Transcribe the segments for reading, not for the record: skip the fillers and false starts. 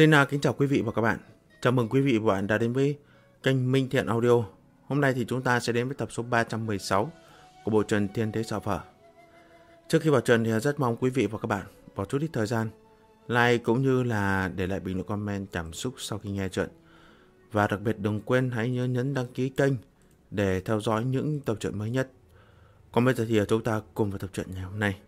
Kính chào quý vị và các bạn. Chào mừng quý vị và các bạn đã đến với kênh Minh Thiện Audio. Hôm nay thì chúng ta sẽ đến với tập số 316 của bộ truyện Thiên Thế Sở Phở. Trước khi vào truyện thì rất mong quý vị và các bạn bỏ chút ít thời gian like cũng như là để lại bình luận comment cảm xúc sau khi nghe truyện. Và đặc biệt đừng quên hãy nhớ nhấn đăng ký kênh để theo dõi những tập truyện mới nhất. Còn bây giờ thì chúng ta cùng vào tập truyện ngày hôm nay.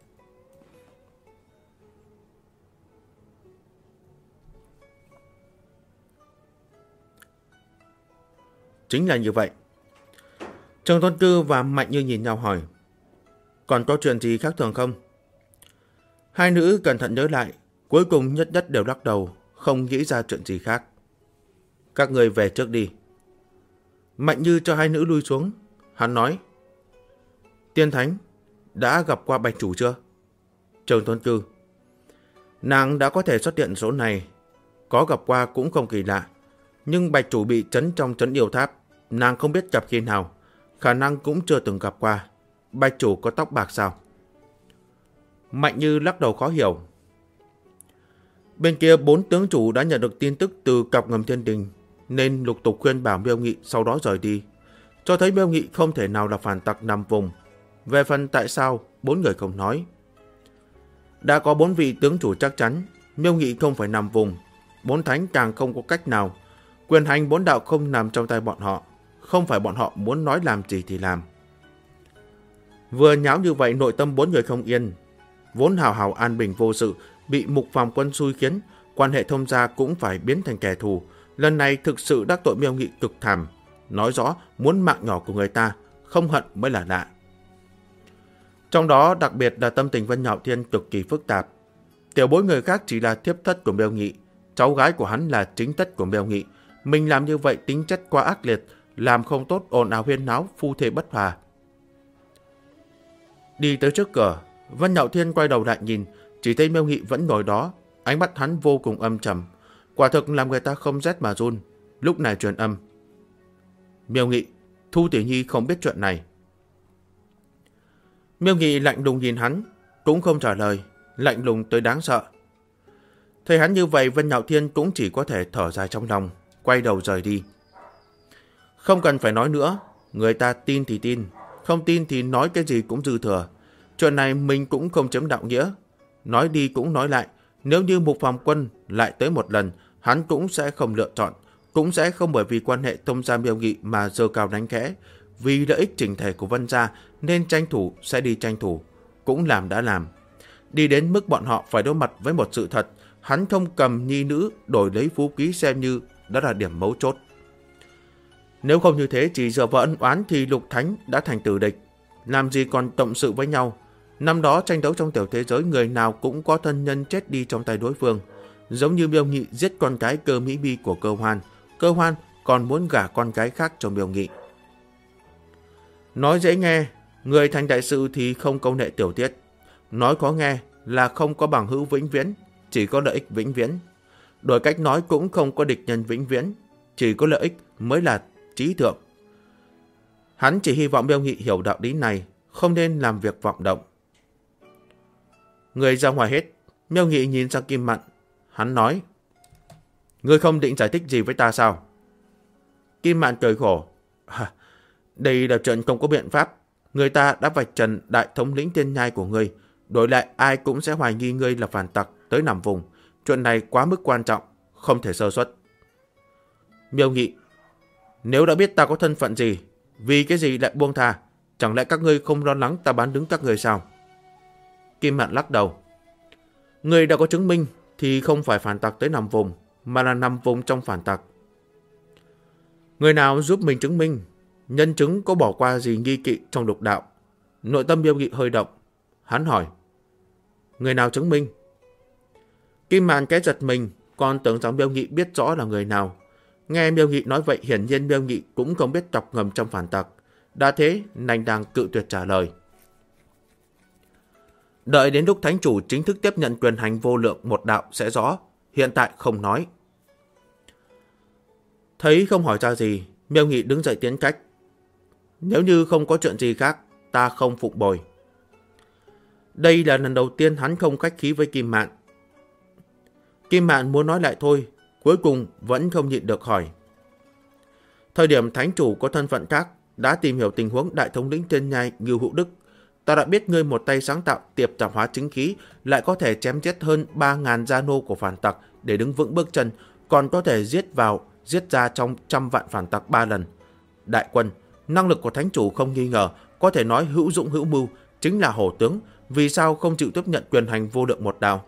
Chính là như vậy. Trương Tuấn Cư và Mạnh Như nhìn nhau hỏi: còn có chuyện gì khác thường không? Hai nữ cẩn thận nhớ lại, cuối cùng nhất nhất đều lắc đầu, không nghĩ ra chuyện gì khác. Các người về trước đi. Mạnh Như cho hai nữ lui xuống. Hắn nói: Tiên Thánh, đã gặp qua Bạch Chủ chưa? Trương Tuấn Cư: nàng đã có thể xuất hiện số này, có gặp qua cũng không kỳ lạ. Nhưng Bạch Chủ bị trấn trong trấn yêu tháp, nàng không biết gặp khi nào, khả năng cũng chưa từng gặp qua. Bạch Chủ có tóc bạc sao? Mạnh Như lắc đầu khó hiểu. Bên kia 4 tướng chủ đã nhận được tin tức từ cặp ngầm thiên đình, nên lục tục khuyên bảo Miêu Nghị sau đó rời đi, cho thấy Miêu Nghị không thể nào là phản tặc nằm vùng. Về phần tại sao, 4 người không nói. Đã có 4 vị tướng chủ chắc chắn Miêu Nghị không phải nằm vùng, 4 thánh càng không có cách nào. Quyền hành 4 đạo không nằm trong tay bọn họ, không phải bọn họ muốn nói làm gì thì làm. Vừa nháo như vậy, nội tâm 4 người không yên. Vốn hào hào an bình vô sự, bị Mục Phàm Quân xui khiến, quan hệ thông gia cũng phải biến thành kẻ thù. Lần này thực sự đắc tội Miêu Nghị cực thảm, nói rõ muốn mạng nhỏ của người ta, không hận mới là lạ. Trong đó đặc biệt là tâm tình Vân Nhạo Thiên cực kỳ phức tạp. Tiểu bối người khác chỉ là thiếp thất của Miêu Nghị, cháu gái của hắn là chính thất của Miêu Nghị. Mình làm như vậy tính chất quá ác liệt, làm không tốt ồn ào huyên náo, phu thê bất hòa. Đi tới trước cửa, Vân Nhạo Thiên quay đầu lại nhìn, chỉ thấy Miêu Nghị vẫn ngồi đó, ánh mắt hắn vô cùng âm trầm, quả thực làm người ta không rét mà run. Lúc này truyền âm: Miêu Nghị, Thu Tỷ Nhi không biết chuyện này. Miêu Nghị lạnh lùng nhìn hắn, cũng không trả lời, lạnh lùng tới đáng sợ. Thấy hắn như vậy, Vân Nhạo Thiên cũng chỉ có thể thở dài trong lòng, quay đầu rời đi. Không cần phải nói nữa, người ta tin thì tin, không tin thì nói cái gì cũng dư thừa. Chuyện này mình cũng không chiếm đạo nghĩa. Nói đi cũng nói lại, nếu như Mục Phàm Quân lại tới một lần, hắn cũng sẽ không lựa chọn, cũng sẽ không bởi vì quan hệ thông gia Miêu Nghị mà giơ cao đánh khẽ. Vì lợi ích chỉnh thể của Vân gia nên tranh thủ sẽ đi tranh thủ, cũng làm đã làm. Đi đến mức bọn họ phải đối mặt với một sự thật, hắn không cầm nhi nữ đổi lấy phú quý xem như đó là điểm mấu chốt. Nếu không như thế, chỉ dựa vào ân oán thì Lục Thánh đã thành tử địch, làm gì còn cộng sự với nhau. Năm đó tranh đấu trong tiểu thế giới, người nào cũng có thân nhân chết đi trong tay đối phương. Giống như Miêu Nghị giết con gái Cơ Mỹ Bi của Cơ Hoan còn muốn gả con gái khác cho Miêu Nghị. Nói dễ nghe, người thành đại sự thì không câu nệ tiểu tiết. Nói khó nghe là không có bằng hữu vĩnh viễn, chỉ có lợi ích vĩnh viễn. Đổi cách nói cũng không có địch nhân vĩnh viễn, chỉ có lợi ích mới là trí thượng. Hắn chỉ hy vọng Miêu Nghị hiểu đạo lý này, không nên làm việc vọng động. Người ra ngoài hết. Miêu Nghị nhìn sang Kim Mạn, hắn nói: Ngươi không định giải thích gì với ta sao? Kim Mạn cười khổ: đây là chuyện không có biện pháp. Người ta đã vạch trần đại thống lĩnh Thiên Nhai của ngươi, đổi lại ai cũng sẽ hoài nghi ngươi là phản tặc tới nằm vùng. Chuyện này quá mức quan trọng, không thể sơ suất. Miêu Nghị: nếu đã biết ta có thân phận gì, vì cái gì lại buông tha? Chẳng lẽ các ngươi không lo lắng ta bán đứng các ngươi sao? Kim Mạn lắc đầu: ngươi đã có chứng minh thì không phải phản tặc tới nằm vùng, mà là nằm vùng trong phản tặc. Người nào giúp mình chứng minh? Nhân chứng có bỏ qua gì nghi kỵ trong lục đạo? Nội tâm Miêu Nghị hơi động. Hắn hỏi: người nào chứng minh? Kim Mạn cái giật mình, còn tưởng rằng Miêu Nghị biết rõ là người nào. Nghe Miêu Nghị nói vậy, hiển nhiên Miêu Nghị cũng không biết chọc ngầm trong phản tặc. Đã thế, nành đang cự tuyệt trả lời. Đợi đến lúc thánh chủ chính thức tiếp nhận quyền hành vô lượng một đạo sẽ rõ, hiện tại không nói. Thấy không hỏi ra gì, Miêu Nghị đứng dậy tiến cách: nếu như không có chuyện gì khác, ta không phụng bồi. Đây là lần đầu tiên hắn không khách khí với Kim Mạn. Kim Mạn muốn nói lại thôi, cuối cùng vẫn không nhịn được hỏi. Thời điểm thánh chủ có thân phận khác, đã tìm hiểu tình huống đại thống lĩnh Thiên Nhai Ngưu Hữu Đức. Ta đã biết ngươi một tay sáng tạo tiệp tạp hóa chính khí, lại có thể chém giết hơn 3.000 gia nô của phản tặc để đứng vững bước chân, còn có thể giết ra trong 100 vạn phản tặc 3 lần. Đại quân, năng lực của thánh chủ không nghi ngờ, có thể nói hữu dụng hữu mưu, chính là hổ tướng, vì sao không chịu tiếp nhận quyền hành vô lượng một đao.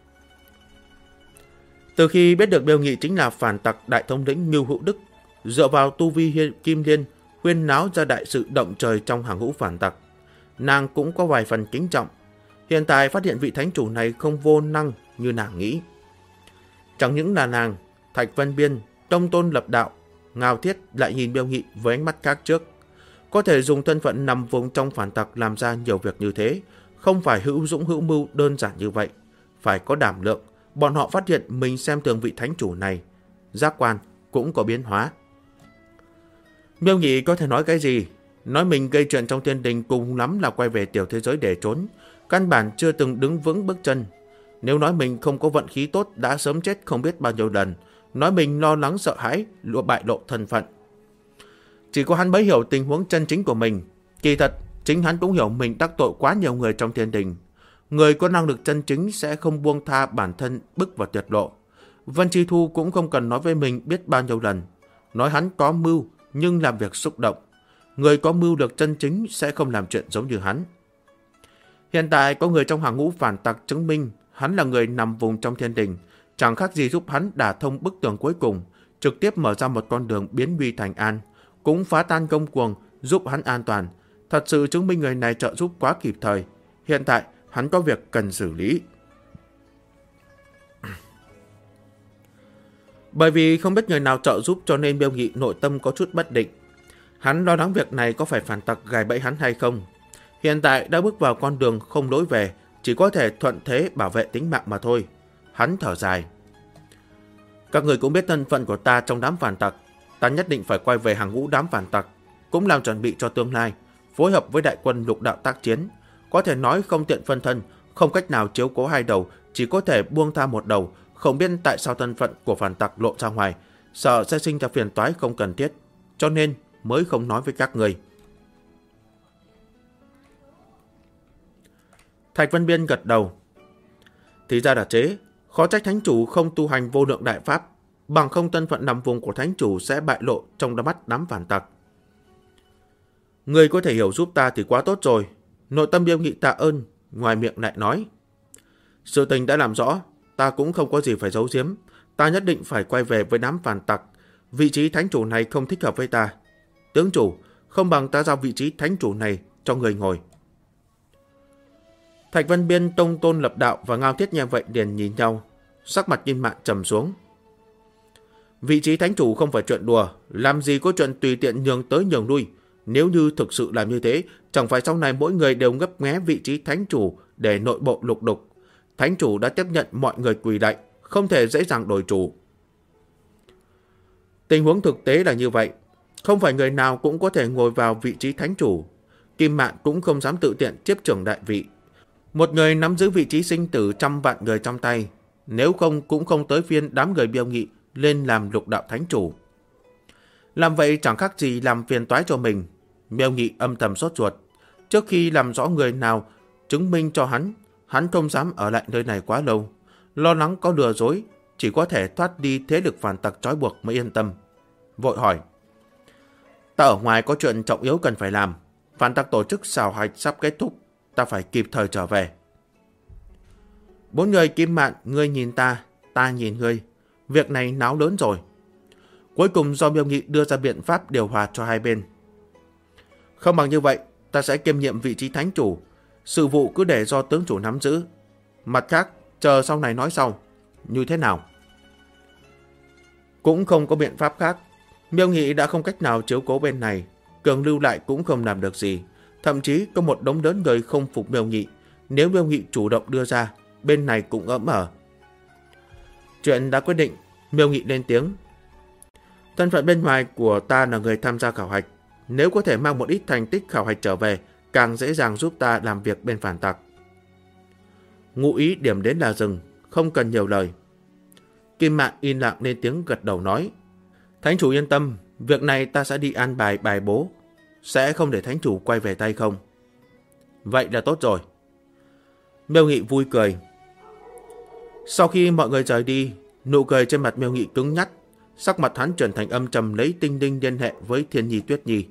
Từ khi biết được Miêu Nghị chính là phản tặc đại thống lĩnh Ngưu Hữu Đức, dựa vào tu vi kim liên, huyên náo ra đại sự động trời trong hàng ngũ phản tặc, nàng cũng có vài phần kính trọng. Hiện tại phát hiện vị thánh chủ này không vô năng như nàng nghĩ. Chẳng những là nàng, Thạch Vân Biên, Tông Tôn Lập Đạo, Ngao Thiết lại nhìn Miêu Nghị với ánh mắt khác trước. Có thể dùng thân phận nằm vùng trong phản tặc làm ra nhiều việc như thế, không phải hữu dũng hữu mưu đơn giản như vậy. Phải có đảm lượng, bọn họ phát hiện mình xem thường vị thánh chủ này. Giác quan cũng có biến hóa. Miêu Nghị có thể nói cái gì? Nói mình gây chuyện trong thiên đình, cùng lắm là quay về tiểu thế giới để trốn. Căn bản chưa từng đứng vững bước chân. Nếu nói mình không có vận khí tốt, đã sớm chết không biết bao nhiêu lần. Nói mình lo lắng sợ hãi, bại lộ thân phận. Chỉ có hắn mới hiểu tình huống chân chính của mình. Kỳ thật, chính hắn cũng hiểu mình đắc tội quá nhiều người trong thiên đình. Người có năng lực chân chính sẽ không buông tha bản thân bước vào tuyệt lộ. Vân Chi Thu cũng không cần nói với mình biết bao nhiêu lần. Nói hắn có mưu, nhưng làm việc xúc động. Người có mưu được chân chính sẽ không làm chuyện giống như hắn. Hiện tại có người trong hàng ngũ phản tặc chứng minh hắn là người nằm vùng trong thiên đình, chẳng khác gì giúp hắn đả thông bức tường cuối cùng, trực tiếp mở ra một con đường biến nguy thành an, cũng phá tan công cuồng, giúp hắn an toàn. Thật sự chứng minh người này trợ giúp quá kịp thời. Hiện tại hắn có việc cần xử lý. Bởi vì không biết người nào trợ giúp cho nên Miêu Nghị nội tâm có chút bất định. Hắn lo lắng việc này có phải phản tặc gài bẫy hắn hay không. Hiện tại đã bước vào con đường không lối về, chỉ có thể thuận thế bảo vệ tính mạng mà thôi. Hắn thở dài. Các người cũng biết thân phận của ta trong đám phản tặc. Ta nhất định phải quay về hàng ngũ đám phản tặc, cũng làm chuẩn bị cho tương lai, phối hợp với đại quân lục đạo tác chiến. Có thể nói không tiện phân thân, không cách nào chiếu cố hai đầu, chỉ có thể buông tha một đầu. Không biết tại sao thân phận của phản tặc lộ ra ngoài, sợ sẽ sinh ra phiền toái không cần thiết, cho nên mới không nói với các người. Thạch Vân Biên gật đầu. Thì ra là chế, khó trách thánh chủ không tu hành vô lượng đại pháp, bằng không thân phận nằm vùng của thánh chủ sẽ bại lộ trong đám mắt đám phản tặc. Người có thể hiểu giúp ta thì quá tốt rồi. Nội tâm Miêu Nghị tạ ơn, ngoài miệng lại nói. Sự tình đã làm rõ, ta cũng không có gì phải giấu giếm. Ta nhất định phải quay về với đám phản tặc. Vị trí thánh chủ này không thích hợp với ta. Tướng chủ, không bằng ta giao vị trí thánh chủ này cho người ngồi. Thạch Vân Biên, Tông Tôn Lập Đạo và Ngao Thiết nghe vậy liền nhìn nhau, sắc mặt Kim Mạn trầm xuống. Vị trí thánh chủ không phải chuyện đùa, làm gì có chuyện tùy tiện nhường tới nhường lui. Nếu như thực sự làm như thế, chẳng phải sau này mỗi người đều ngấp nghé vị trí thánh chủ để nội bộ lục đục. Thánh chủ đã tiếp nhận mọi người quỳ lạy, không thể dễ dàng đổi chủ. Tình huống thực tế là như vậy, không phải người nào cũng có thể ngồi vào vị trí thánh chủ. Kim Mạn cũng không dám tự tiện tiếp trưởng đại vị. Một người nắm giữ vị trí sinh tử 100 vạn người trong tay, nếu không cũng không tới phiên đám người Miêu Nghị lên làm lục đạo thánh chủ. Làm vậy chẳng khác gì làm phiền toái cho mình. Miêu Nghị âm thầm sốt ruột. Trước khi làm rõ người nào chứng minh cho hắn không dám ở lại nơi này quá lâu. Lo lắng có lừa dối, chỉ có thể thoát đi thế lực phản tặc trói buộc mới yên tâm. Vội hỏi. Ta ở ngoài có chuyện trọng yếu cần phải làm. Phản tặc tổ chức xào hạch sắp kết thúc, ta phải kịp thời trở về. Bốn người Kim Mạn, ngươi nhìn ta, ta nhìn ngươi. Việc này náo lớn rồi. Cuối cùng do Miêu Nghị đưa ra biện pháp điều hòa cho hai bên. Không bằng như vậy, ta sẽ kiêm nhiệm vị trí thánh chủ. Sự vụ cứ để do tướng chủ nắm giữ. Mặt khác, chờ sau này nói sau. Như thế nào? Cũng không có biện pháp khác. Miêu Nghị đã không cách nào chiếu cố bên này. Cường lưu lại cũng không làm được gì. Thậm chí có một đống lớn người không phục Miêu Nghị. Nếu Miêu Nghị chủ động đưa ra, bên này cũng ấm ở. Chuyện đã quyết định, Miêu Nghị lên tiếng. Thân phận bên ngoài của ta là người tham gia khảo hạch. Nếu có thể mang một ít thành tích khảo hạch trở về, càng dễ dàng giúp ta làm việc bên phản tặc. Ngụ ý điểm đến là dừng, không cần nhiều lời. Kim Mạn yên lặng lên tiếng gật đầu nói: Thánh chủ yên tâm, việc này ta sẽ đi an bài bài bố, sẽ không để thánh chủ quay về tay không. Vậy là tốt rồi. Miêu Nghị vui cười. Sau khi mọi người rời đi, nụ cười trên mặt Miêu Nghị cứng nhắc, sắc mặt hắn chuyển thành âm trầm, lấy Tinh Linh liên hệ với Thiên Nhi Tuyết Nhi.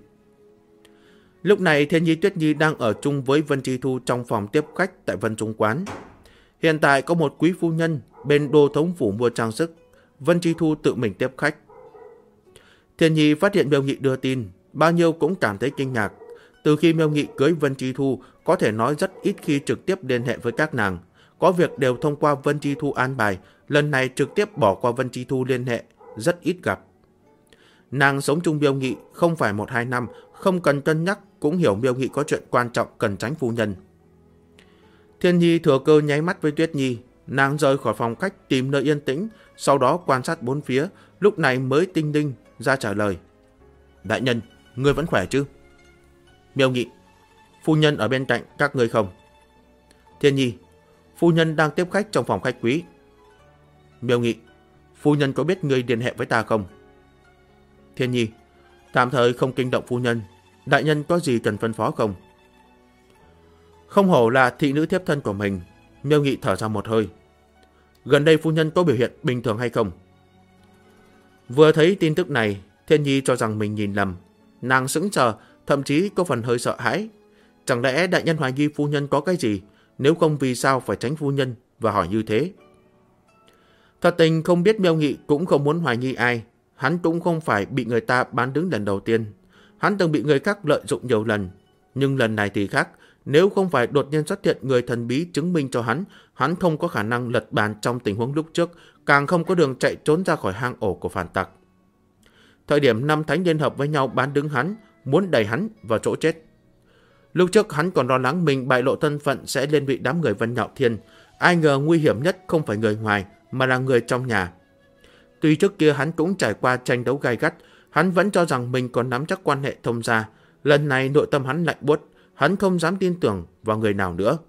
Lúc này Thiên Nhi Tuyết Nhi đang ở chung với Vân Chi Thu trong phòng tiếp khách tại Vân Trung Quán. Hiện tại có một quý phu nhân bên Đô Thống Phủ mua trang sức, Vân Chi Thu tự mình tiếp khách. Thiên Nhi phát hiện Miêu Nghị đưa tin, bao nhiêu cũng cảm thấy kinh ngạc. Từ khi Miêu Nghị cưới Vân Chi Thu, có thể nói rất ít khi trực tiếp liên hệ với các nàng. Có việc đều thông qua Vân Chi Thu an bài, lần này trực tiếp bỏ qua Vân Chi Thu liên hệ, rất ít gặp. Nàng sống chung Miêu Nghị không phải 1-2 năm, không cần cân nhắc cũng hiểu Miêu Nghị có chuyện quan trọng cần tránh phu nhân. Thiên Nhi thừa cơ nháy mắt với Tuyết Nhi, nàng rời khỏi phòng khách tìm nơi yên tĩnh, sau đó quan sát bốn phía, lúc này mới Tinh Linh ra trả lời. Đại nhân, ngươi vẫn khỏe chứ? Miêu Nghị, phu nhân ở bên cạnh các ngươi không? Thiên Nhi, phu nhân đang tiếp khách trong phòng khách quý. Miêu Nghị, phu nhân có biết ngươi liên hệ với ta không? Thiên Nhi, tạm thời không kinh động phu nhân, đại nhân có gì cần phân phó không? Không hổ là thị nữ thiếp thân của mình, Miêu Nghị thở ra một hơi. Gần đây phu nhân có biểu hiện bình thường hay không? Vừa thấy tin tức này, Thiên Nhi cho rằng mình nhìn lầm. Nàng sững sờ, thậm chí có phần hơi sợ hãi. Chẳng lẽ đại nhân hoài nghi phu nhân có cái gì? Nếu không vì sao phải tránh phu nhân và hỏi như thế? Thật tình không biết Miêu Nghị cũng không muốn hoài nghi ai. Hắn cũng không phải bị người ta bán đứng lần đầu tiên. Hắn từng bị người khác lợi dụng nhiều lần. Nhưng lần này thì khác. Nếu không phải đột nhiên xuất hiện người thần bí chứng minh cho hắn không có khả năng lật bàn trong tình huống lúc trước, càng không có đường chạy trốn ra khỏi hang ổ của phản tặc. Thời điểm năm thánh liên hợp với nhau bán đứng hắn, muốn đẩy hắn vào chỗ chết. Lúc trước hắn còn lo lắng mình bại lộ thân phận sẽ liên lụy đám người Vân Nhạo Thiên. Ai ngờ nguy hiểm nhất không phải người ngoài, mà là người trong nhà. Tuy trước kia hắn cũng trải qua tranh đấu gay gắt, hắn vẫn cho rằng mình còn nắm chắc quan hệ thông gia. Lần này nội tâm hắn lạnh buốt, hắn không dám tin tưởng vào người nào nữa.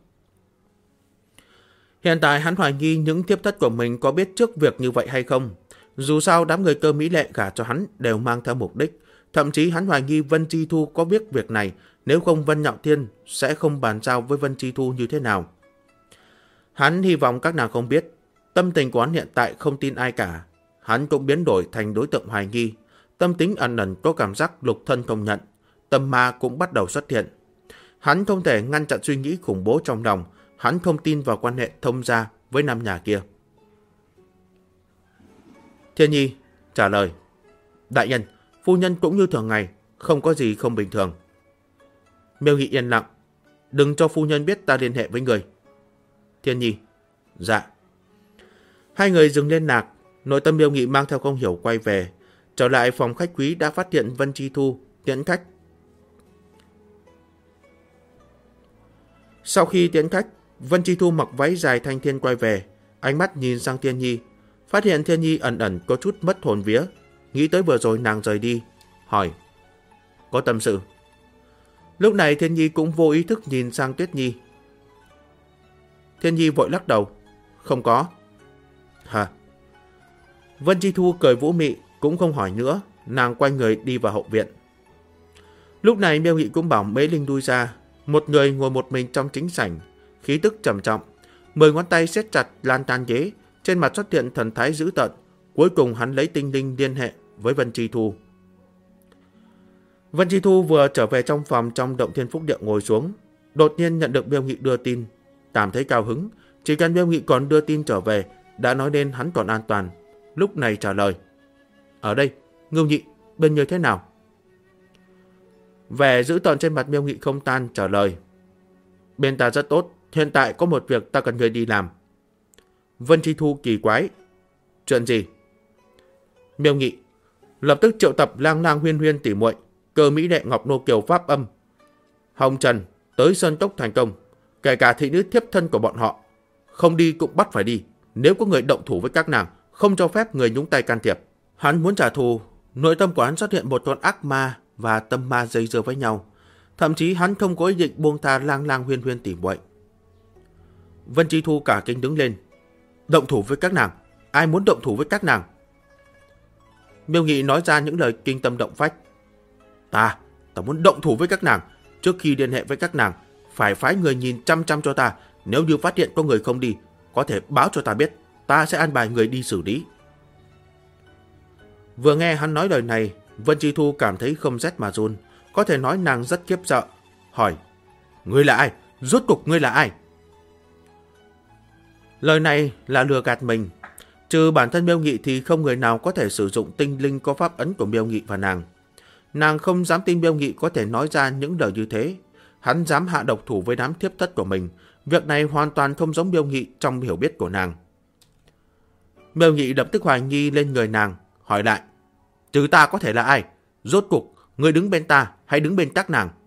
Hiện tại hắn hoài nghi những thiếp thất của mình có biết trước việc như vậy hay không. Dù sao đám người Cơ Mỹ Lệ gả cho hắn đều mang theo mục đích. Thậm chí hắn hoài nghi Vân Chi Thu có biết việc này, nếu không Vân Nhạo Thiên sẽ không bàn giao với Vân Chi Thu như thế nào. Hắn hy vọng các nàng không biết. Tâm tình của hắn hiện tại không tin ai cả. Hắn cũng biến đổi thành đối tượng hoài nghi. Tâm tính ẩn ẩn có cảm giác lục thân không nhận. Tâm ma cũng bắt đầu xuất hiện. Hắn không thể ngăn chặn suy nghĩ khủng bố trong lòng. Hắn không tin vào quan hệ thông gia với năm nhà kia. Thiên Nhi trả lời. Đại nhân, phu nhân cũng như thường ngày, không có gì không bình thường. Miêu Nghị yên lặng. Đừng cho phu nhân biết ta liên hệ với người. Thiên Nhi. Dạ. Hai người dừng liên lạc. Nội tâm Miêu Nghị mang theo không hiểu quay về. Trở lại phòng khách quý đã phát hiện Vân Chi Thu tiễn khách. Sau khi tiễn khách, Vân Chi Thu mặc váy dài thanh thiên quay về. Ánh mắt nhìn sang Thiên Nhi. Phát hiện Thiên Nhi ẩn ẩn có chút mất hồn vía. Nghĩ tới vừa rồi nàng rời đi. Hỏi. Có tâm sự. Lúc này Thiên Nhi cũng vô ý thức nhìn sang Tuyết Nhi. Thiên Nhi vội lắc đầu. Không có. Hả? Vân Chi Thu cười vũ mị, cũng không hỏi nữa. Nàng quay người đi vào hậu viện. Lúc này Miêu Nghị cũng bảo Mễ Linh đuôi ra. Một người ngồi một mình trong chính sảnh, khí tức trầm trọng. 10 ngón tay siết chặt lan can ghế, trên mặt xuất hiện thần thái dữ tợn. Cuối cùng hắn lấy Tinh Linh liên hệ với Vân Chi Thu. Vân Chi Thu vừa trở về trong phòng trong Động Thiên Phúc Địa ngồi xuống, đột nhiên nhận được Miêu Nghị đưa tin, cảm thấy cao hứng. Chỉ cần Miêu Nghị còn đưa tin trở về, đã nói nên hắn còn an toàn. Lúc này trả lời. Ở đây, Ngưu Nhị, bên ngươi thế nào? Vẻ dữ tợn trên mặt Miêu Nghị không tan, trả lời. Bên ta rất tốt, hiện tại có một việc ta cần ngươi đi làm. Vân Chi Thu kỳ quái. Chuyện gì? Miêu Nghị. Lập tức triệu tập Lang Lang Huyên Huyên tỷ muội, Cơ Mỹ Đệ Ngọc Nô Kiều Pháp Âm, Hồng Trần tới Sơn Cốc thành công, kể cả thị nữ thiếp thân của bọn họ. Không đi cũng bắt phải đi. Nếu có người động thủ với các nàng, không cho phép người nhúng tay can thiệp. Hắn muốn trả thù. Nội tâm của hắn xuất hiện một con ác ma và tâm ma dây dưa với nhau. Thậm chí hắn không có ý định buông tha Lang Lang Huyên Huyên tỷ muội. Vân Chi Thu cả kinh đứng lên. Động thủ với các nàng? ai muốn động thủ với các nàng? Miêu Nghị nói ra những lời kinh tâm động phách. Ta muốn động thủ với các nàng. Trước khi liên hệ với các nàng, phải phái người nhìn chăm chăm cho ta. Nếu như phát hiện có người không đi, có thể báo cho ta biết, ta sẽ an bài người đi xử lý. Vừa nghe hắn nói lời này, Vân Chi Thu cảm thấy không rét mà run. Có thể nói nàng rất khiếp sợ. Hỏi, ngươi là ai? Rốt cuộc ngươi là ai? Lời này là lừa gạt mình. Trừ bản thân Miêu Nghị thì không người nào có thể sử dụng tinh linh có pháp ấn của Miêu Nghị và nàng. Nàng không dám tin Miêu Nghị có thể nói ra những lời như thế. Hắn dám hạ độc thủ với đám thiếp thất của mình. Việc này hoàn toàn không giống Miêu Nghị trong hiểu biết của nàng. Miêu Nghị lập tức hoài nghi lên người nàng, hỏi lại, trừ ta có thể là ai? Rốt cuộc, ngươi đứng bên ta hay đứng bên các nàng?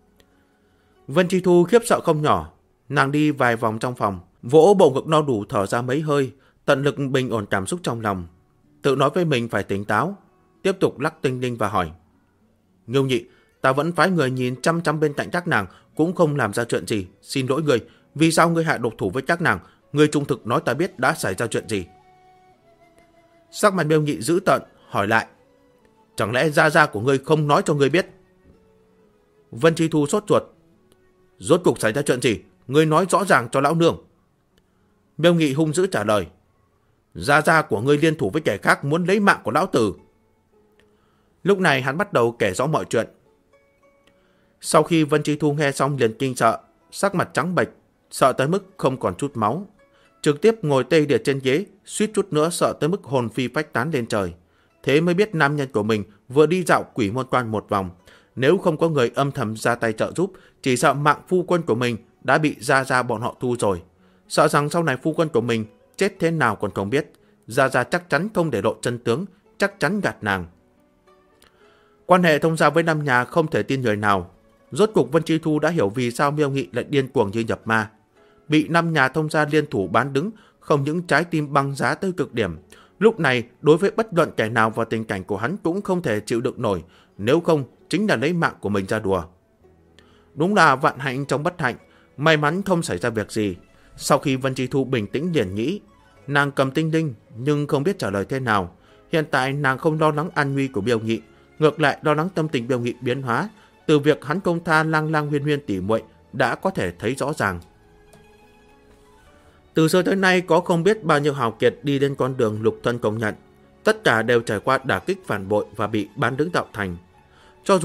Vân Chi Thu khiếp sợ không nhỏ. Nàng đi vài vòng trong phòng, vỗ bộ ngực no đủ thở ra mấy hơi, tận lực bình ổn cảm xúc trong lòng. Tự nói với mình phải tỉnh táo, tiếp tục lắc tinh linh và hỏi, Ngưu Nhị, ta vẫn phái người nhìn chăm chăm bên cạnh các nàng, cũng không làm ra chuyện gì. Xin lỗi ngươi, vì sao ngươi hạ độc thủ với các nàng? Ngươi trung thực nói ta biết đã xảy ra chuyện gì. Sắc mặt Miêu Nhị dữ tợn, hỏi lại, chẳng lẽ gia gia của ngươi không nói cho ngươi biết? Vân Chi Thu sốt ruột, rốt cuộc xảy ra chuyện gì? Ngươi nói rõ ràng cho lão nương. Miêu Nghị hung dữ trả lời, gia gia của ngươi liên thủ với kẻ khác muốn lấy mạng của lão tử. Lúc này hắn bắt đầu kể rõ mọi chuyện. Sau khi Vân Chi Thu nghe xong liền kinh sợ, sắc mặt trắng bệch, sợ tới mức không còn chút máu, trực tiếp ngồi tê liệt trên ghế, suýt chút nữa sợ tới mức hồn phi phách tán lên trời. Thế mới biết nam nhân của mình vừa đi dạo Quỷ Môn Quan một vòng, nếu không có người âm thầm ra tay trợ giúp, chỉ sợ mạng phu quân của mình đã bị gia gia bọn họ thu rồi. Sợ rằng sau này phu quân của mình chết thế nào còn không biết, gia gia chắc chắn không để lộ chân tướng, chắc chắn gạt nàng. Quan hệ thông gia với Nam nhà không thể tin người nào. Rốt cuộc Vân Chi Thu đã hiểu vì sao Miêu Nghị lại điên cuồng như nhập ma. Bị Nam nhà thông gia liên thủ bán đứng, không những trái tim băng giá tới cực điểm. Lúc này, đối với bất luận kẻ nào vào tình cảnh của hắn cũng không thể chịu đựng nổi, nếu không chính là lấy mạng của mình ra đùa. Đúng là vạn hạnh trong bất hạnh, may mắn không xảy ra việc gì. Sau khi Vân Chi Thu bình tĩnh liền nghĩ, nàng cầm tinh linh nhưng không biết trả lời thế nào. Hiện tại nàng không lo lắng an nguy của Miêu Nghị, ngược lại lo lắng tâm tình Miêu Nghị biến hóa. Từ việc hắn công tha Lang Lang Huyên Huyên tỉ muội đã có thể thấy rõ ràng. Từ xưa tới nay có không biết bao nhiêu hào kiệt đi lên con đường lục thân công nhận, tất cả đều trải qua đả kích phản bội và bị bán đứng tạo thành. Cho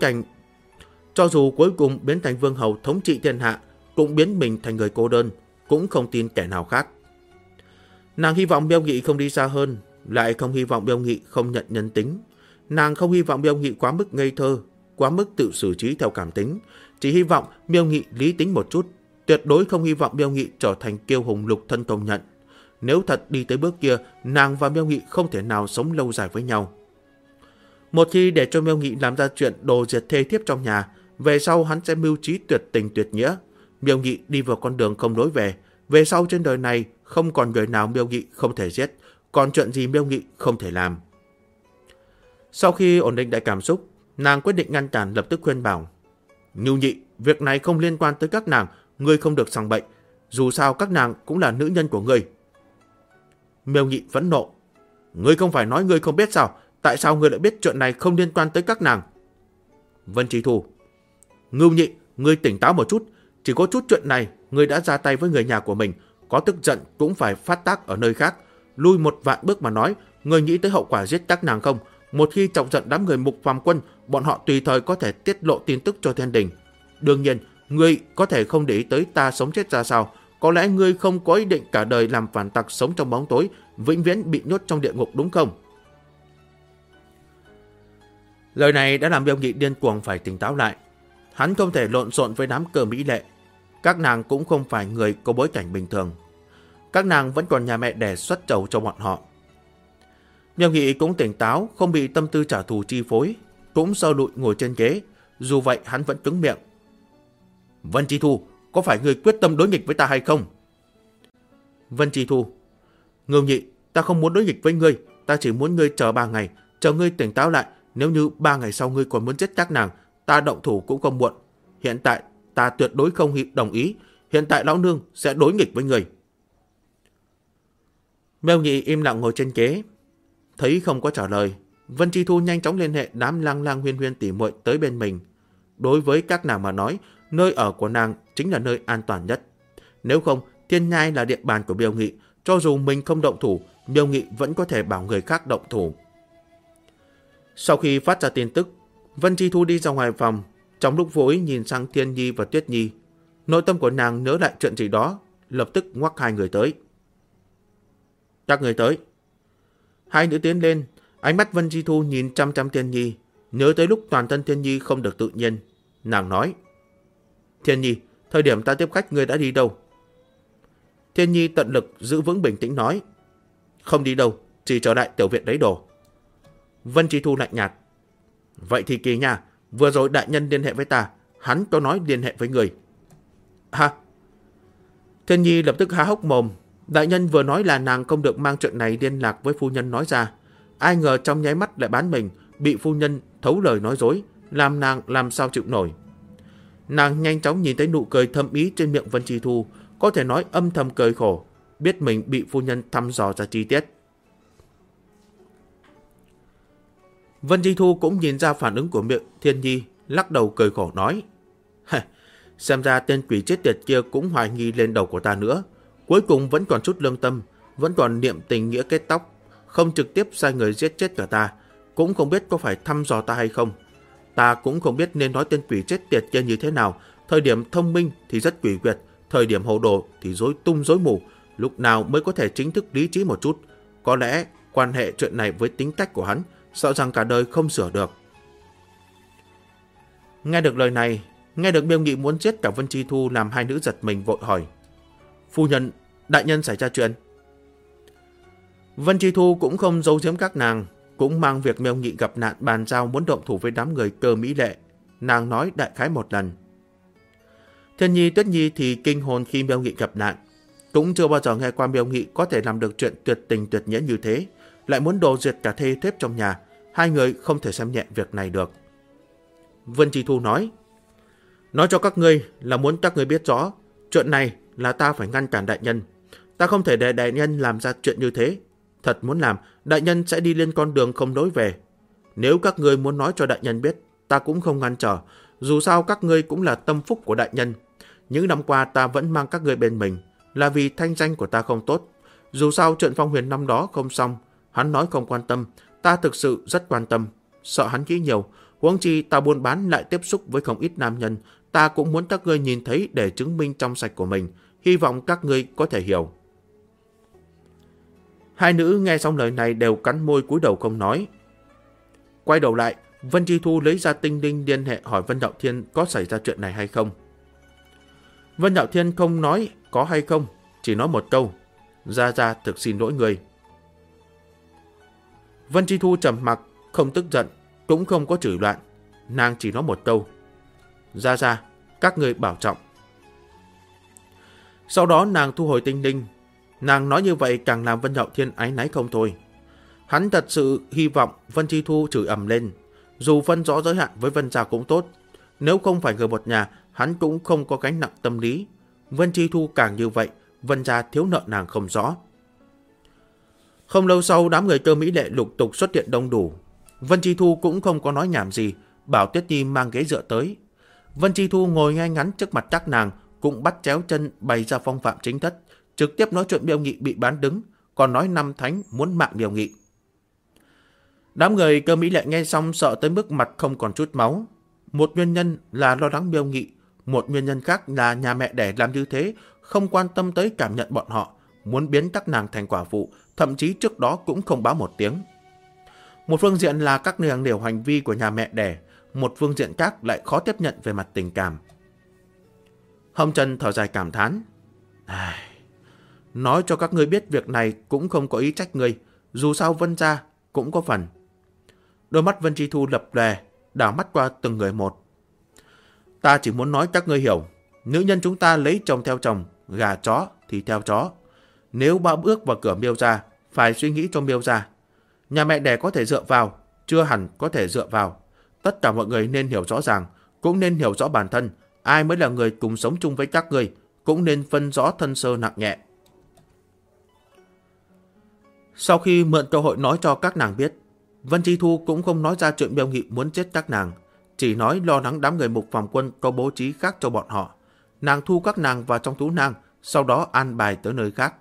dù cuối cùng biến thành vương hầu thống trị thiên hạ, cũng biến mình thành người cô đơn, cũng không tin kẻ nào khác. Nàng hy vọng Miêu Nghị không đi xa hơn, lại không hy vọng Miêu Nghị không nhận nhân tính. Nàng không hy vọng Miêu Nghị quá mức ngây thơ, quá mức tự xử trí theo cảm tính, chỉ hy vọng Miêu Nghị lý tính một chút, tuyệt đối không hy vọng Miêu Nghị trở thành kiêu hùng lục thân công nhận. Nếu thật đi tới bước kia, nàng và Miêu Nghị không thể nào sống lâu dài với nhau. Một khi để cho Miêu Nghị làm ra chuyện đồ diệt thê thiếp trong nhà, về sau hắn sẽ mưu trí tuyệt tình tuyệt nghĩa. Miêu Nghị đi vào con đường không lối về sau trên đời này không còn người nào Miêu Nghị không thể giết, còn chuyện gì Miêu Nghị không thể làm. Sau khi ổn định đại cảm xúc, nàng quyết định ngăn cản, lập tức khuyên bảo, Ngưu Nhị, việc này không liên quan tới các nàng, ngươi không được sằng bậy, dù sao các nàng cũng là nữ nhân của ngươi. Miêu Nghị phẫn nộ, ngươi không phải nói ngươi không biết sao, tại sao ngươi lại biết chuyện này không liên quan tới các nàng? Vân Chi Thu, Ngưu Nhị, ngươi tỉnh táo một chút, chỉ có chút chuyện này ngươi đã ra tay với người nhà của mình, có tức giận cũng phải phát tác ở nơi khác. Lui một vạn bước mà nói, ngươi nghĩ tới hậu quả giết các nàng không? Một khi chọc giận đám người Mục Phàm Quân, bọn họ tùy thời có thể tiết lộ tin tức cho thiên đình. Đương nhiên, ngươi có thể không để ý tới ta sống chết ra sao. Có lẽ ngươi không có ý định cả đời làm phản tặc sống trong bóng tối, vĩnh viễn bị nhốt trong địa ngục đúng không? Lời này đã làm Miêu Nghị điên cuồng phải tỉnh táo lại. Hắn không thể lộn xộn với đám cờ mỹ lệ. Các nàng cũng không phải người có bối cảnh bình thường. Các nàng vẫn còn nhà mẹ đẻ xuất trầu cho bọn họ. Miêu Nghị cũng tỉnh táo, không bị tâm tư trả thù chi phối, cũng sơ lụi ngồi trên ghế. Dù vậy hắn vẫn cứng miệng. Vân Chi Thu, có phải ngươi quyết tâm đối nghịch với ta hay không? Vân Chi Thu, Ngưu Nhị, ta không muốn đối nghịch với ngươi, ta chỉ muốn ngươi chờ 3 ngày, chờ ngươi tỉnh táo lại. Nếu như 3 ngày sau ngươi còn muốn giết các nàng, ta động thủ cũng không muộn. Hiện tại ta tuyệt đối không đồng ý, hiện tại lão nương sẽ đối nghịch với ngươi. Miêu Nghị im lặng ngồi trên ghế. Thấy không có trả lời, Vân Chi Thu nhanh chóng liên hệ đám Lang Lang Huyên Huyên tỉ muội tới bên mình. Đối với các nàng mà nói, nơi ở của nàng chính là nơi an toàn nhất. Nếu không, Thiên Nhai là địa bàn của Miêu Nghị, cho dù mình không động thủ, Miêu Nghị vẫn có thể bảo người khác động thủ. Sau khi phát ra tin tức, Vân Chi Thu đi ra ngoài phòng, trong lúc vô ý nhìn sang Thiên Nhi và Tuyết Nhi. Nội tâm của nàng nhớ lại chuyện gì đó, lập tức ngoắc hai người tới. Các người tới. Hai nữ tiến lên, ánh mắt Vân Chi Thu nhìn chăm chăm Thiên Nhi, nhớ tới lúc toàn thân Thiên Nhi không được tự nhiên. Nàng nói, Thiên Nhi, thời điểm ta tiếp khách ngươi đã đi đâu? Thiên Nhi tận lực giữ vững bình tĩnh nói, không đi đâu, chỉ trở lại tiểu viện lấy đồ. Vân Chi Thu lạnh nhạt, vậy thì kỳ nha, vừa rồi đại nhân liên hệ với ta, hắn có nói liên hệ với người. Ha! Thiên Nhi lập tức há hốc mồm, đại nhân vừa nói là nàng không được mang chuyện này liên lạc với phu nhân nói ra. Ai ngờ trong nháy mắt lại bán mình, bị phu nhân thấu lời nói dối, làm nàng làm sao chịu nổi. Nàng nhanh chóng nhìn thấy nụ cười thâm ý trên miệng Vân Chi Thu, có thể nói âm thầm cười khổ, biết mình bị phu nhân thăm dò ra chi tiết. Vân Chi Thu cũng nhìn ra phản ứng của miệng Thiên Nhi, lắc đầu cười khổ nói, xem ra tên quỷ chết tiệt kia cũng hoài nghi lên đầu của ta nữa. Cuối cùng vẫn còn chút lương tâm, vẫn còn niệm tình nghĩa kết tóc, không trực tiếp sai người giết chết cả ta, cũng không biết có phải thăm dò ta hay không. Ta cũng không biết nên nói tên quỷ chết tiệt kia như thế nào, thời điểm thông minh thì rất quỷ quyệt, thời điểm hồ đồ thì rối tung rối mù, lúc nào mới có thể chính thức lý trí một chút. Có lẽ quan hệ chuyện này với tính cách của hắn, sợ rằng cả đời không sửa được. Nghe được lời này, nghe được Miêu Nghị muốn giết cả Vân Chi Thu, làm hai nữ giật mình vội hỏi, phu nhân, đại nhân xảy ra chuyện. Vân Chi Thu cũng không giấu giếm các nàng, cũng mang việc Miêu Nghị gặp nạn bàn giao muốn động thủ với đám người Cơ Mỹ Lệ. Nàng nói đại khái một lần. Thiên Nhi, Tuyết Nhi thì kinh hồn khi Miêu Nghị gặp nạn, cũng chưa bao giờ nghe qua Miêu Nghị có thể làm được chuyện tuyệt tình tuyệt nghĩa như thế, lại muốn đồ diệt cả thê thiếp trong nhà. Hai người không thể xem nhẹ việc này được. Vân Chi Thu nói cho các ngươi là muốn các ngươi biết rõ, chuyện này là ta phải ngăn cản đại nhân. Ta không thể để đại nhân làm ra chuyện như thế. Thật muốn làm, đại nhân sẽ đi lên con đường không lối về. Nếu các ngươi muốn nói cho đại nhân biết, ta cũng không ngăn trở. Dù sao các ngươi cũng là tâm phúc của đại nhân. Những năm qua ta vẫn mang các ngươi bên mình, là vì thanh danh của ta không tốt. Dù sao chuyện Phong Huyền năm đó không xong, hắn nói không quan tâm, ta thực sự rất quan tâm. Sợ hắn nghĩ nhiều, huống chi ta buôn bán lại tiếp xúc với không ít nam nhân, ta cũng muốn các ngươi nhìn thấy để chứng minh trong sạch của mình. Hy vọng các ngươi có thể hiểu. Hai nữ nghe xong lời này đều cắn môi cúi đầu không nói. Quay đầu lại, Vân Chi Thu lấy ra tinh linh liên hệ hỏi Vân Đạo Thiên có xảy ra chuyện này hay không. Vân Đạo Thiên không nói có hay không, chỉ nói một câu, Gia Gia thực xin lỗi người. Vân Chi Thu trầm mặc, không tức giận, cũng không có chửi loạn. Nàng chỉ nói một câu, Gia Gia, các người bảo trọng. Sau đó nàng thu hồi tinh linh. Nàng nói như vậy càng làm Vân Đạo Thiên áy náy không thôi. Hắn thật sự hy vọng Vân Chi Thu chửi ầm lên. Dù phân rõ giới hạn với Vân gia cũng tốt. Nếu không phải người một nhà, hắn cũng không có gánh nặng tâm lý. Vân Chi Thu càng như vậy, Vân gia thiếu nợ nàng không rõ. Không lâu sau, đám người Cơ Mỹ Lệ lục tục xuất hiện đông đủ. Vân Chi Thu cũng không có nói nhảm gì, bảo Tuyết Nhi mang ghế dựa tới. Vân Chi Thu ngồi ngay ngắn trước mặt các nàng, cũng bắt chéo chân bày ra phong phạm chính thất, trực tiếp nói chuyện Miêu Nghị bị bán đứng, còn nói năm thánh muốn mạng Miêu Nghị. Đám người Cơ Mỹ Lệ nghe xong sợ tới mức mặt không còn chút máu. Một nguyên nhân là lo lắng Miêu Nghị, một nguyên nhân khác là nhà mẹ đẻ làm như thế, không quan tâm tới cảm nhận bọn họ, muốn biến các nàng thành quả phụ, thậm chí trước đó cũng không báo một tiếng. Một phương diện là các nàng đều hành vi của nhà mẹ đẻ, một phương diện khác lại khó tiếp nhận về mặt tình cảm. Hồng Trần thở dài cảm thán, nói cho các ngươi biết việc này cũng không có ý trách ngươi, dù sao Vân gia cũng có phần. Đôi mắt Vân Chi Thu lập lòe, đảo mắt qua từng người một. Ta chỉ muốn nói các ngươi hiểu, nữ nhân chúng ta lấy chồng theo chồng, gà chó thì theo chó. Nếu ba bước vào cửa Miêu gia, phải suy nghĩ cho Miêu gia. Nhà mẹ đẻ có thể dựa vào, chưa hẳn có thể dựa vào. Tất cả mọi người nên hiểu rõ ràng, cũng nên hiểu rõ bản thân, ai mới là người cùng sống chung với các ngươi, cũng nên phân rõ thân sơ nặng nhẹ. Sau khi mượn cơ hội nói cho các nàng biết, Vân Chi Thu cũng không nói ra chuyện Miêu Nghị muốn giết các nàng, chỉ nói lo lắng đám người Mục Phàm Quân có bố trí khác cho bọn họ. Nàng thu các nàng vào trong tú nang, sau đó an bài tới nơi khác.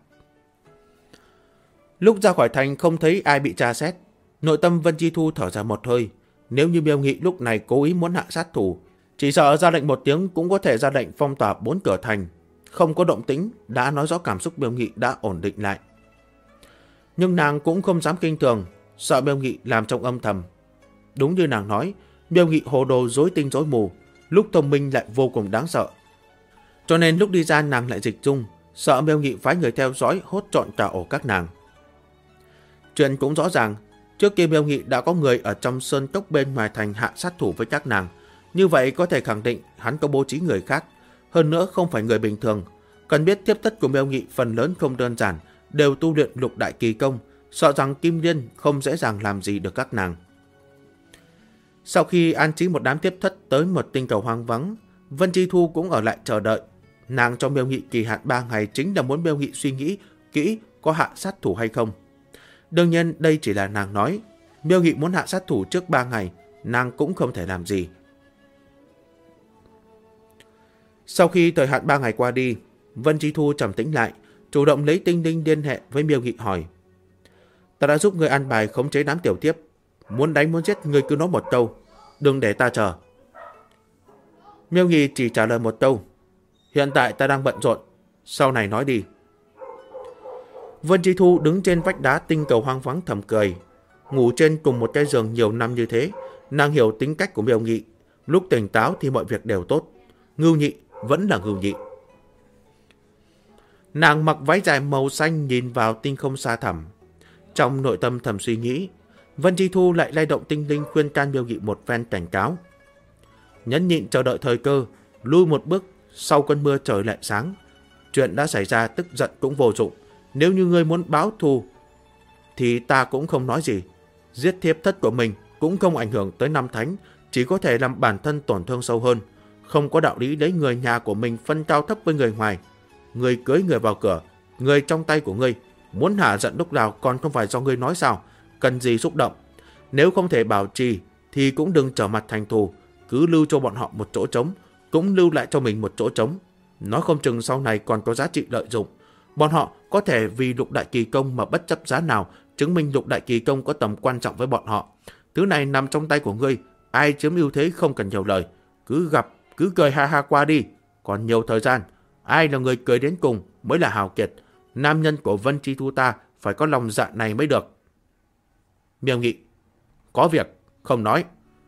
Lúc ra khỏi thành không thấy ai bị tra xét, nội tâm Vân Chi Thu thở ra một hơi. Nếu như Miêu Nghị lúc này cố ý muốn hạ sát thủ, chỉ sợ ra lệnh một tiếng cũng có thể ra lệnh phong tỏa 4 cửa thành. Không có động tĩnh đã nói rõ cảm xúc Miêu Nghị đã ổn định lại. Nhưng nàng cũng không dám kinh thường, sợ Miêu Nghị làm trong âm thầm. Đúng như nàng nói, Miêu Nghị hồ đồ rối tinh rối mù, lúc thông minh lại vô cùng đáng sợ. Cho nên lúc đi ra nàng lại dịch dung, sợ Miêu Nghị phái người theo dõi hốt trọn cả ổ các nàng. Chuyện cũng rõ ràng, trước kia Miêu Nghị đã có người ở trong sơn cốc bên ngoài thành hạ sát thủ với các nàng. Như vậy có thể khẳng định hắn có bố trí người khác, hơn nữa không phải người bình thường. Cần biết tiếp thất của Miêu Nghị phần lớn không đơn giản, đều tu luyện lục đại kỳ công, sợ rằng Kim Liên không dễ dàng làm gì được các nàng. Sau khi an trí một đám tiếp thất tới một tinh cầu hoang vắng, Vân Chi Thu cũng ở lại chờ đợi. Nàng cho Miêu Nghị kỳ hạn 3 ngày chính là muốn Miêu Nghị suy nghĩ kỹ có hạ sát thủ hay không. Đương nhiên đây chỉ là nàng nói, Miêu Nghị muốn hạ sát thủ trước 3 ngày, nàng cũng không thể làm gì. Sau khi thời hạn 3 ngày qua đi, Vân Chi Thu trầm tĩnh lại, chủ động lấy tinh linh liên hệ với Miêu Nghị hỏi. Ta đã giúp người an bài khống chế đám tiểu tiếp, muốn đánh muốn giết người cứ nói một câu, đừng để ta chờ. Miêu Nghị chỉ trả lời một câu, hiện tại ta đang bận rộn, sau này nói đi. Vân Chi Thu đứng trên vách đá tinh cầu hoang vắng thầm cười. Ngủ trên cùng một cái giường nhiều năm như thế, nàng hiểu tính cách của Miêu Nghị. Lúc tỉnh táo thì mọi việc đều tốt, Ngưu Nhị vẫn là Ngưu Nhị. Nàng mặc váy dài màu xanh nhìn vào tinh không xa thẳm. Trong nội tâm thầm suy nghĩ, Vân Chi Thu lại lay động tinh linh khuyên can Miêu Nghị một phen cảnh cáo. Nhẫn nhịn chờ đợi thời cơ, lui một bước, sau cơn mưa trời lại sáng. Chuyện đã xảy ra tức giận cũng vô dụng. Nếu như ngươi muốn báo thù thì ta cũng không nói gì. Giết thiếp thất của mình cũng không ảnh hưởng tới năm thánh, chỉ có thể làm bản thân tổn thương sâu hơn. Không có đạo lý lấy người nhà của mình phân cao thấp với người ngoài. Ngươi cưới người vào cửa, người trong tay của ngươi, muốn hạ giận lúc nào còn không phải do ngươi nói sao, cần gì xúc động. Nếu không thể bảo trì thì cũng đừng trở mặt thành thù, cứ lưu cho bọn họ một chỗ trống, cũng lưu lại cho mình một chỗ trống. Nói không chừng sau này còn có giá trị lợi dụng. Bọn họ có thể vì lục đại kỳ công mà bất chấp giá nào chứng minh lục đại kỳ công có tầm quan trọng với bọn họ. Thứ này nằm trong tay của ngươi, ai chiếm ưu thế không cần nhiều lời. Cứ gặp, cứ cười ha ha qua đi. Còn nhiều thời gian, ai là người cười đến cùng mới là hào kiệt. Nam nhân của Vân Chi Thu ta phải có lòng dạ này mới được. Miêu Nghị, có việc, không nói.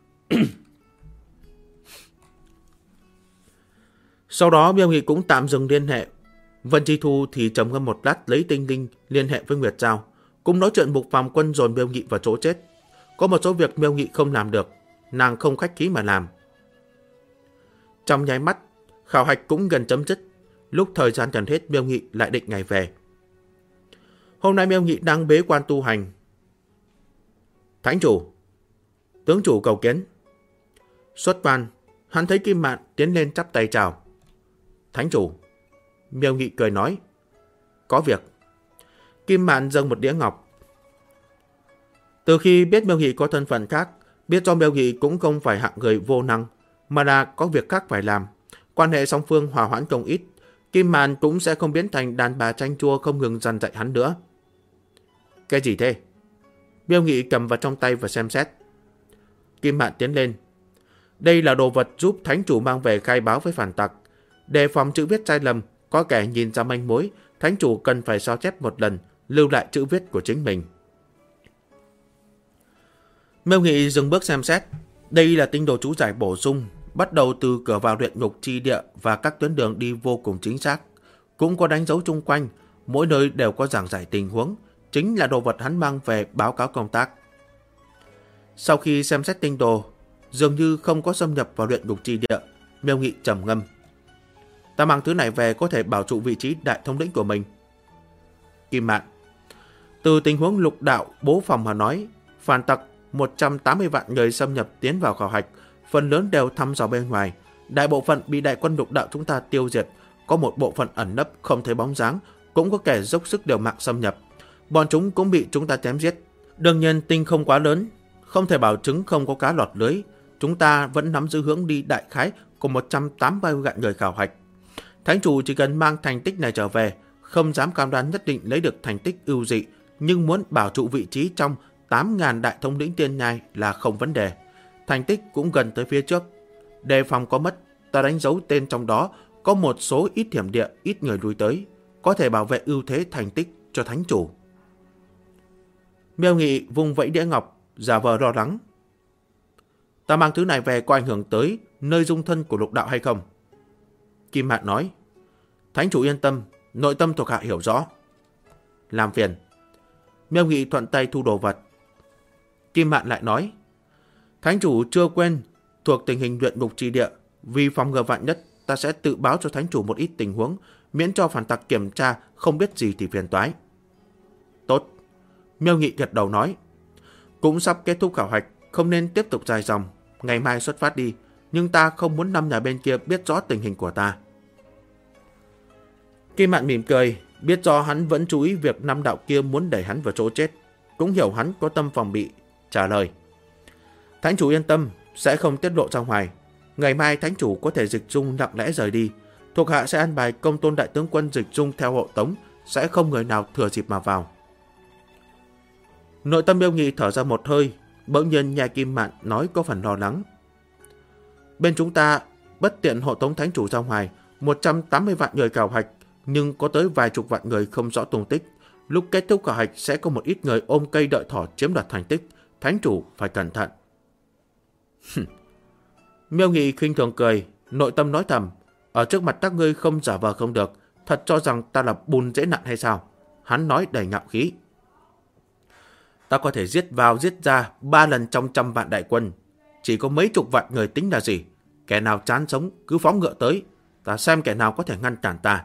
Sau đó Miêu Nghị cũng tạm dừng liên hệ. Vân Chi Thu thì trầm ngâm một lát lấy tinh linh liên hệ với Nguyệt Giao, cũng nói chuyện Mục Phàm Quân dồn Miêu Nghị vào chỗ chết. Có một số việc Miêu Nghị không làm được, nàng không khách khí mà làm. Trong nháy mắt, khảo hạch cũng gần chấm dứt. Lúc thời gian gần hết, Miêu Nghị lại định ngày về. Hôm nay Miêu Nghị đang bế quan tu hành. Thánh chủ, tướng chủ cầu kiến. Xuất quan, hắn thấy Kim Mạn tiến lên chắp tay chào. Thánh chủ. Miêu Nghị cười nói, có việc. Kim Mạn dâng một đĩa ngọc. Từ khi biết Miêu Nghị có thân phận khác, biết do Miêu Nghị cũng không phải hạng người vô năng, mà là có việc khác phải làm, quan hệ song phương hòa hoãn không ít, Kim Mạn cũng sẽ không biến thành đàn bà chanh chua không ngừng dằn dạy hắn nữa. Cái gì thế? Miêu Nghị cầm vào trong tay và xem xét. Kim Mạn tiến lên. Đây là đồ vật giúp thánh chủ mang về khai báo với phản tặc. Đề phòng chữ viết sai lầm, có kẻ nhìn ra manh mối, thánh chủ cần phải sao chép một lần, lưu lại chữ viết của chính mình. Miêu Nghị dừng bước xem xét. Đây là tinh đồ chú giải bổ sung, bắt đầu từ cửa vào luyện ngục chi địa và các tuyến đường đi vô cùng chính xác. Cũng có đánh dấu chung quanh, mỗi nơi đều có giảng giải tình huống, chính là đồ vật hắn mang về báo cáo công tác. Sau khi xem xét tinh đồ, dường như không có xâm nhập vào luyện ngục chi địa, Miêu Nghị trầm ngâm. Ta mang thứ này về có thể bảo trụ vị trí đại thống lĩnh của mình. Kim Mạn, từ tình huống lục đạo bố phòng mà nói, phản tặc 180 vạn người xâm nhập tiến vào khảo hạch, phần lớn đều thăm dò bên ngoài. Đại bộ phận bị đại quân lục đạo chúng ta tiêu diệt, có một bộ phận ẩn nấp không thấy bóng dáng, cũng có kẻ dốc sức liều mạng xâm nhập. bọn chúng cũng bị chúng ta chém giết. Đương nhiên tinh không quá lớn, không thể bảo chứng không có cá lọt lưới. Chúng ta vẫn nắm giữ hướng đi đại khái của 180 vạn người khảo hạch. Thánh chủ chỉ cần mang thành tích này trở về, không dám cam đoan nhất định lấy được thành tích ưu dị, nhưng muốn bảo trụ vị trí trong 8.000 đại thống lĩnh tiên nhai là không vấn đề. Thành tích cũng gần tới phía trước. Đề phòng có mất, ta đánh dấu tên trong đó có một số ít hiểm địa, ít người lui tới, có thể bảo vệ ưu thế thành tích cho thánh chủ. Miêu Nghị vung vẫy đĩa ngọc, giả vờ lo lắng. Ta mang thứ này về có ảnh hưởng tới nơi dung thân của lục đạo hay không? Kim Mạn nói. Thánh chủ yên tâm, nội tâm thuộc hạ hiểu rõ. Làm phiền. Miêu Nghị thuận tay thu đồ vật. Kim Mạn lại nói. Thánh chủ chưa quên thuộc tình hình luyện ngục chi địa, vì phòng ngừa vạn nhất, ta sẽ tự báo cho thánh chủ một ít tình huống, miễn cho phản tặc kiểm tra không biết gì thì phiền toái. Tốt. Miêu Nghị gật đầu nói. Cũng sắp kết thúc khảo hạch, không nên tiếp tục dài dòng. Ngày mai xuất phát đi, nhưng ta không muốn 5 nhà bên kia biết rõ tình hình của ta. Kim Mạn mỉm cười, biết rõ hắn vẫn chú ý việc 5 đạo kia muốn đẩy hắn vào chỗ chết, cũng hiểu hắn có tâm phòng bị, trả lời. Thánh chủ yên tâm, sẽ không tiết lộ ra ngoài. Ngày mai thánh chủ có thể dịch dung lặng lẽ rời đi. Thuộc hạ sẽ an bài công tôn đại tướng quân dịch dung theo hộ tống, sẽ không người nào thừa dịp mà vào. Nội tâm Miêu Nghị thở ra một hơi, bỗng nhiên nhà Kim Mạn nói có phần lo lắng. Bên chúng ta bất tiện hộ tống thánh chủ ra ngoài, 180 vạn người khảo hạch, nhưng có tới vài chục vạn người không rõ tung tích. Lúc kết thúc khảo hạch sẽ có một ít người ôm cây đợi thỏ chiếm đoạt thành tích. Thánh chủ phải cẩn thận. Miêu Nghị khinh thường cười, nội tâm nói thầm. Ở trước mặt các ngươi không giả vờ không được, thật cho rằng ta là bùn dễ nặn hay sao? Hắn nói đầy ngạo khí. Ta có thể giết vào giết ra 3 lần trong 100 vạn đại quân. Chỉ có mấy chục vạn người tính là gì? Kẻ nào chán sống cứ phóng ngựa tới, ta xem kẻ nào có thể ngăn cản ta.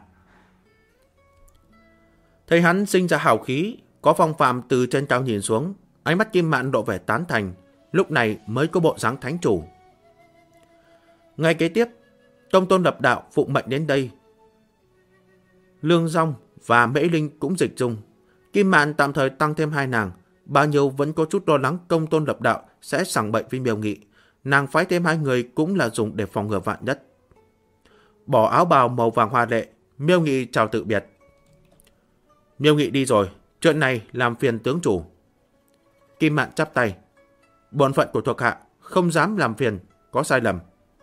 Thấy hắn sinh ra hào khí, có phong phạm từ trên cao nhìn xuống, ánh mắt Kim Mạn độ vẻ tán thành, lúc này mới có bộ dáng thánh chủ. Ngày kế tiếp, công tôn lập đạo phụng mệnh đến đây. Lương Dung và Mễ Linh cũng dịch dung. Kim Mạn tạm thời tăng thêm 2 nàng, bao nhiêu vẫn có chút lo lắng công tôn lập đạo sẽ sằng bậy với Miêu Nghị. Nàng phái thêm 2 người cũng là dùng để phòng ngừa vạn nhất. Bỏ áo bào màu vàng hoa lệ, Miêu Nghị chào tự biệt. Miêu Nghị đi rồi, chuyện này làm phiền tướng chủ. Kim Mạn chắp tay. Bổn phận của thuộc hạ không dám làm phiền, có sai lầm.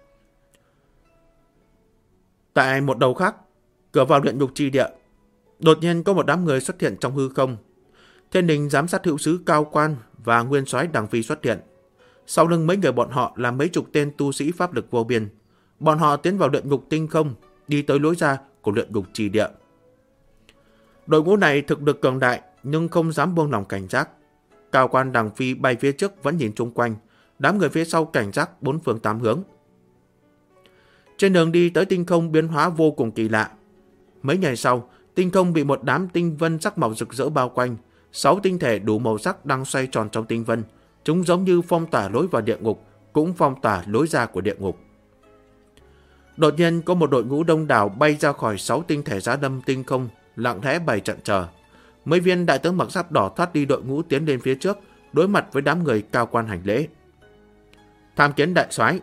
Tại một đầu khác, cửa vào luyện ngục chi địa, đột nhiên có một đám người xuất hiện trong hư không. Thiên đình giám sát hữu sứ Cao Quan và nguyên soái Đằng Phi xuất hiện. Sau lưng mấy người bọn họ là mấy chục tên tu sĩ pháp lực vô biên. Bọn họ tiến vào luyện ngục tinh không, đi tới lối ra của luyện ngục chi địa. Đội ngũ này thực lực cường đại nhưng không dám buông lòng cảnh giác. Cao Quan Đằng Phi bay phía trước vẫn nhìn chung quanh, đám người phía sau cảnh giác 4 phương 8 hướng. Trên đường đi tới tinh không biến hóa vô cùng kỳ lạ. Mấy ngày sau, tinh không bị một đám tinh vân sắc màu rực rỡ bao quanh. 6 tinh thể đủ màu sắc đang xoay tròn trong tinh vân. Chúng giống như phong tỏa lối vào địa ngục, cũng phong tỏa lối ra của địa ngục. Đột nhiên có một đội ngũ đông đảo bay ra khỏi 6 tinh thể giá đâm tinh không, lặng lẽ bày trận chờ. Mấy viên đại tướng mặc giáp đỏ thoát đi đội ngũ tiến lên phía trước, đối mặt với đám người Cao Quan hành lễ. Tham kiến đại soái.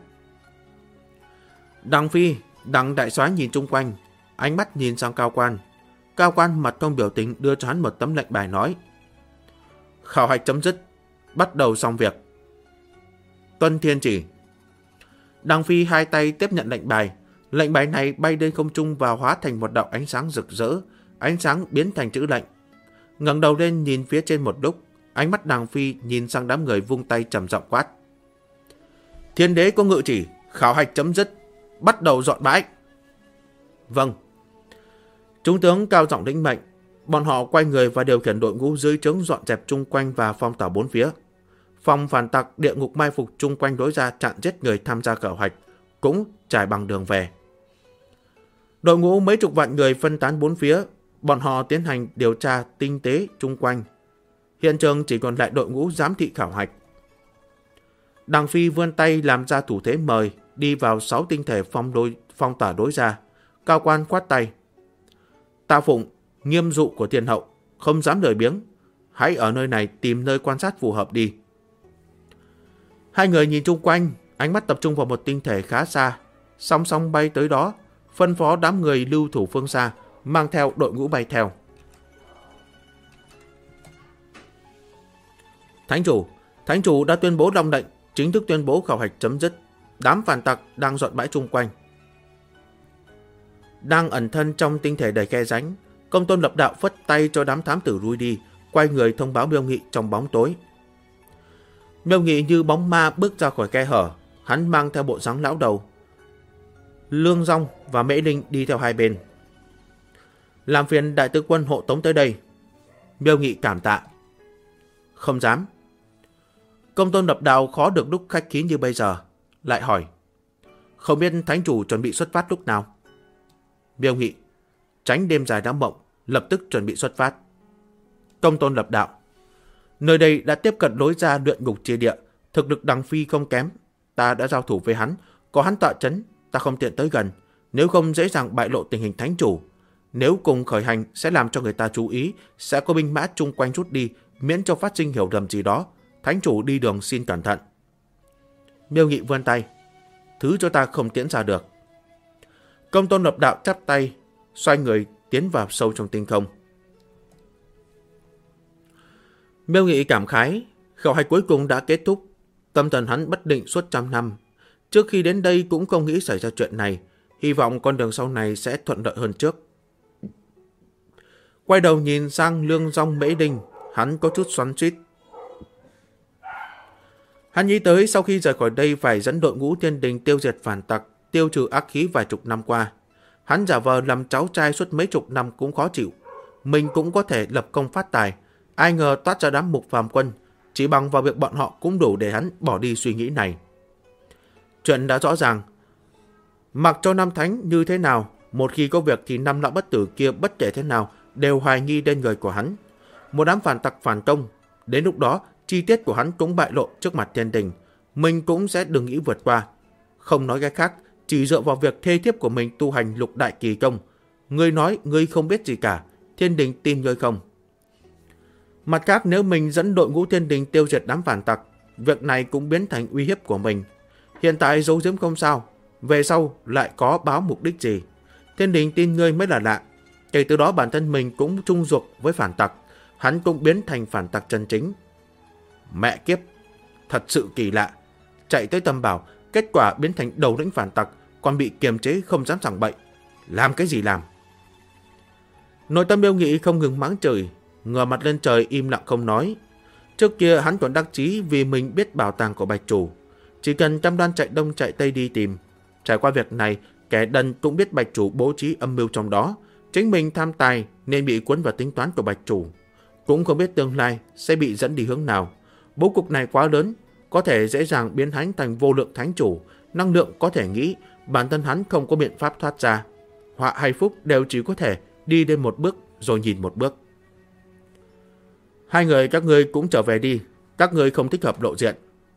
Đằng Phi, Đằng đại soái nhìn chung quanh, ánh mắt nhìn sang Cao Quan. Cao Quan mặt không biểu tình đưa cho hắn một tấm lệnh bài nói: khảo hạch chấm dứt, bắt đầu xong việc. Tuân thiên chỉ. Đằng Phi hai tay tiếp nhận lệnh bài. Lệnh bài này bay lên không trung và hóa thành một đạo ánh sáng rực rỡ. Ánh sáng biến thành chữ lệnh. Ngẩng đầu lên nhìn phía trên một lúc, ánh mắt Đằng Phi nhìn sang đám người vung tay trầm giọng quát: Thiên đế có ngự chỉ, khảo hạch chấm dứt, bắt đầu dọn bãi. Vâng. Chúng tướng cao giọng lĩnh mệnh. Bọn họ quay người và điều khiển đội ngũ dưới trướng dọn dẹp chung quanh và phong tỏa 4 phía. Phòng phản tặc địa ngục mai phục chung quanh đối ra chặn giết người tham gia khảo hạch, cũng trải bằng đường về. Đội ngũ mấy chục vạn người phân tán 4 phía, bọn họ tiến hành điều tra tinh tế chung quanh. Hiện trường chỉ còn lại đội ngũ giám thị khảo hạch. Đằng Phi vươn tay làm ra thủ thế mời, đi vào 6 tinh thể phong tỏa đối ra. Cao Quan quát tay: Ta phụng nghiêm dụ của thiên hậu, không dám lười biếng. hãy ở nơi này tìm nơi quan sát phù hợp đi. Hai người nhìn chung quanh, ánh mắt tập trung vào một tinh thể khá xa, song song bay tới đó, phân phó đám người lưu thủ phương xa, mang theo đội ngũ bay theo. Thánh chủ đã tuyên bố long lệnh, chính thức tuyên bố khảo hạch chấm dứt. Đám phản tặc đang dọn bãi chung quanh. Đang ẩn thân trong tinh thể đầy khe rãnh, Công Tôn Lập Đạo phất tay cho đám thám tử lui đi, quay người thông báo Miêu Nghị trong bóng tối. Miêu Nghị như bóng ma bước ra khỏi khe hở, hắn mang theo bộ dáng lão đầu. Lương Dung và Mễ Linh đi theo hai bên. Làm phiền đại tướng quân hộ tống tới đây. Miêu Nghị cảm tạ. Không dám. Công Tôn Lập Đạo khó được lúc khách khí như bây giờ, lại hỏi. Không biết thánh chủ chuẩn bị xuất phát lúc nào? Miêu Nghị tránh đêm dài đám mộng, lập tức chuẩn bị xuất phát. Công Tôn Lập Đạo. Nơi đây đã tiếp cận lối ra luyện ngục chia địa, thực lực Đằng Phi không kém. Ta đã giao thủ với hắn, có hắn tọa chấn, ta không tiện tới gần, nếu không dễ dàng bại lộ tình hình thánh chủ. Nếu cùng khởi hành sẽ làm cho người ta chú ý, sẽ có binh mã chung quanh rút đi, miễn cho phát sinh hiểu lầm gì đó. Thánh chủ đi đường xin cẩn thận. Miêu Nghị vươn tay. Thứ cho ta không tiễn ra được. Công Tôn Lập Đạo chắp tay, xoay người tiến vào sâu trong tinh không. Miêu Nghị cảm khái, khảo hạch cuối cùng đã kết thúc. Tâm thần hắn bất định suốt trăm năm. Trước khi đến đây cũng không nghĩ xảy ra chuyện này, hy vọng con đường sau này sẽ thuận lợi hơn trước. Quay đầu nhìn sang Lương Dung Mễ Linh, hắn có chút xoắn xuýt. Hắn nghĩ tới sau khi rời khỏi đây phải dẫn đội ngũ Thiên Đình tiêu diệt phản tặc, tiêu trừ ác khí vài chục năm qua. Hắn giả vờ làm cháu trai suốt mấy chục năm cũng khó chịu. Mình cũng có thể lập công phát tài. Ai ngờ toát ra đám mục phàm quân, chỉ bằng vào việc bọn họ cũng đủ để hắn bỏ đi suy nghĩ này. Chuyện đã rõ ràng. Mặc cho Nam Thánh như thế nào, một khi có việc thì năm lão bất tử kia bất kể thế nào đều hoài nghi đến người của hắn. Một đám phản tặc phản công, đến lúc đó chi tiết của hắn cũng bại lộ trước mặt Thiên Đình, mình cũng sẽ đừng nghĩ vượt qua. Không nói cái khác, chỉ dựa vào việc thê thiếp của mình tu hành lục đại kỳ công. Ngươi nói ngươi không biết gì cả, Thiên Đình tin ngươi không? Mặt khác, nếu mình dẫn đội ngũ Thiên Đình tiêu diệt đám phản tặc, việc này cũng biến thành uy hiếp của mình. Hiện tại giấu giếm không sao, về sau lại có báo mục đích gì? Thiên Đình tin ngươi mới là lạ. Kể từ đó bản thân mình cũng chung ruột với phản tặc, hắn cũng biến thành phản tặc chân chính. Mẹ kiếp, thật sự kỳ lạ. Chạy tới Tâm Bảo, kết quả biến thành đầu lĩnh phản tặc, còn bị kiềm chế không dám giảng bậy. Làm cái gì làm? Nội tâm Miêu Nghị không ngừng mắng chửi, ngửa mặt lên trời im lặng không nói. Trước kia hắn còn đắc chí vì mình biết bảo tàng của Bạch Chủ, chỉ cần cam đoan chạy đông chạy tây đi tìm. Trải qua việc này, kẻ đần cũng biết Bạch Chủ bố trí âm mưu trong đó. Chính mình tham tài nên bị cuốn vào tính toán của Bạch Chủ, cũng không biết tương lai sẽ bị dẫn đi hướng nào. Bố cục này quá lớn, có thể dễ dàng biến hắn thành vô lượng thánh chủ. Năng lượng có thể nghĩ, bản thân hắn không có biện pháp thoát ra. Họa hay phúc đều chỉ có thể đi lên một bước rồi nhìn một bước. Hai người các ngươi cũng trở về đi, các ngươi không thích hợp lộ diện.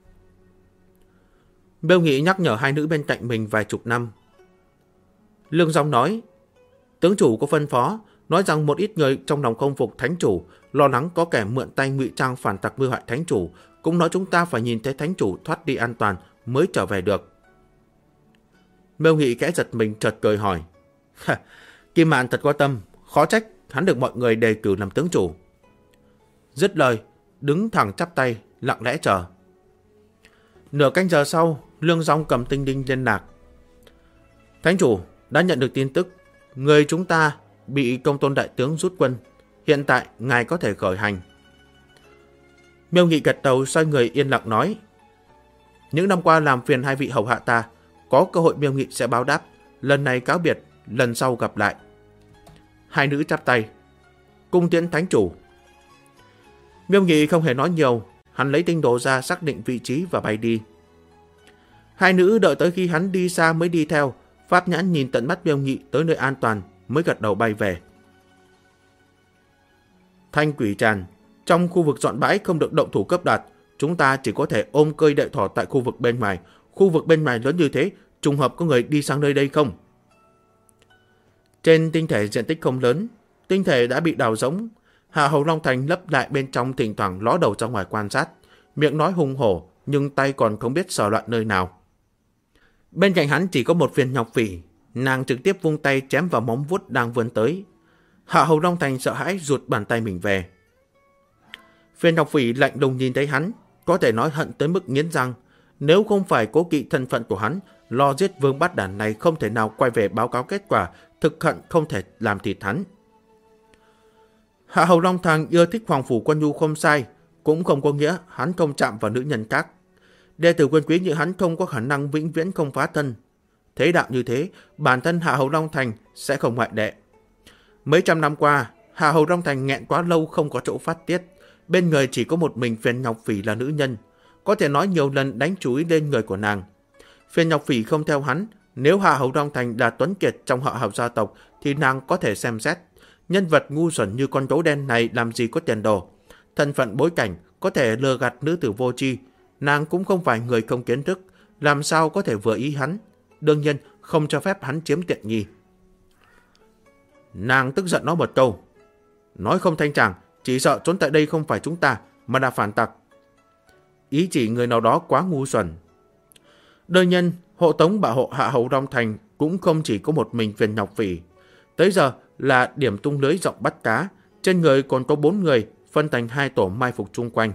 Miêu Nghị nhắc nhở hai nữ bên cạnh mình vài chục năm. Lương Dung nói, tướng chủ có phân phó, nói rằng một ít người trong lòng không phục thánh chủ, lo lắng có kẻ mượn tay ngụy trang phản tặc mưu hại thánh chủ, cũng nói chúng ta phải nhìn thấy thánh chủ thoát đi an toàn mới trở về được. Miêu Nghị kẽ giật mình chợt cười hỏi, Kim Mạn thật có tâm, khó trách hắn được mọi người đề cử làm tướng chủ. Dứt lời, đứng thẳng chắp tay, lặng lẽ chờ. Nửa canh giờ sau, Lương Dung cầm tinh đinh liên lạc. Thánh chủ đã nhận được tin tức, người chúng ta bị Công Tôn đại tướng rút quân, hiện tại ngài có thể khởi hành. Miêu Nghị gật đầu, xoay người yên lặng nói, những năm qua làm phiền hai vị hầu hạ ta, có cơ hội Miêu Nghị sẽ báo đáp, lần này cáo biệt, lần sau gặp lại. Hai nữ chắp tay, cung tiễn thánh chủ. Miêu Nghị không hề nói nhiều, hắn lấy tinh đồ ra xác định vị trí và bay đi. Hai nữ đợi tới khi hắn đi xa mới đi theo, Pháp nhãn nhìn tận mắt Miêu Nghị tới nơi an toàn mới gật đầu bay về. Thanh Quỷ Tràn, trong khu vực dọn bãi không được động thủ cấp đạt, chúng ta chỉ có thể ôm cơi đợi thỏ tại khu vực bên ngoài. Khu vực bên ngoài lớn như thế, trùng hợp có người đi sang nơi đây không? Trên tinh thể diện tích không lớn, tinh thể đã bị đào rỗng. Hạ Hầu Long Thành lấp lại bên trong, thỉnh thoảng ló đầu ra ngoài quan sát, miệng nói hùng hổ nhưng tay còn không biết sờ loạn nơi nào. Bên cạnh hắn chỉ có một Viên Ngọc Phỉ, nàng trực tiếp vung tay chém vào móng vuốt đang vươn tới. Hạ Hầu Long Thành sợ hãi rụt bàn tay mình về. Viên Ngọc Phỉ lạnh lùng nhìn thấy hắn, có thể nói hận tới mức nghiến răng. Nếu không phải cố kỵ thân phận của hắn, lo giết Vương Bát Đản này không thể nào quay về báo cáo kết quả, thực hận không thể làm thịt hắn. Hạ Hầu Long Thành yêu thích Hoàng Phủ Quân Nhu không sai, cũng không có nghĩa hắn không chạm vào nữ nhân khác. Đệ tử quyền quý như hắn không có khả năng vĩnh viễn không phá thân. Thế đạo như thế, bản thân Hạ Hầu Long Thành sẽ không ngoại lệ. Mấy trăm năm qua, Hạ Hầu Long Thành nghẹn quá lâu không có chỗ phát tiết. Bên người chỉ có một mình Viên Ngọc Phỉ là nữ nhân, có thể nói nhiều lần đánh chú ý lên người của nàng. Viên Ngọc Phỉ không theo hắn, nếu Hạ Hầu Long Thành là tuấn kiệt trong họ Hầu gia tộc thì nàng có thể xem xét. Nhân vật ngu xuẩn như con gấu đen này làm gì có tiền đồ. Thân phận bối cảnh có thể lừa gạt nữ tử vô tri, nàng cũng không phải người không kiến thức, làm sao có thể vừa ý hắn. Đương nhiên không cho phép hắn chiếm tiện nghi. Nàng tức giận nói một câu, nói không thanh tràng, chỉ sợ trốn tại đây không phải chúng ta mà là phản tặc. Ý chỉ người nào đó quá ngu xuẩn. Đương nhiên hộ tống bảo hộ Hạ Hầu Long Thành cũng không chỉ có một mình Viên Ngọc Phỉ. Tới giờ là điểm tung lưới rộng bắt cá, trên người còn có 4 người phân thành 2 tổ mai phục chung quanh.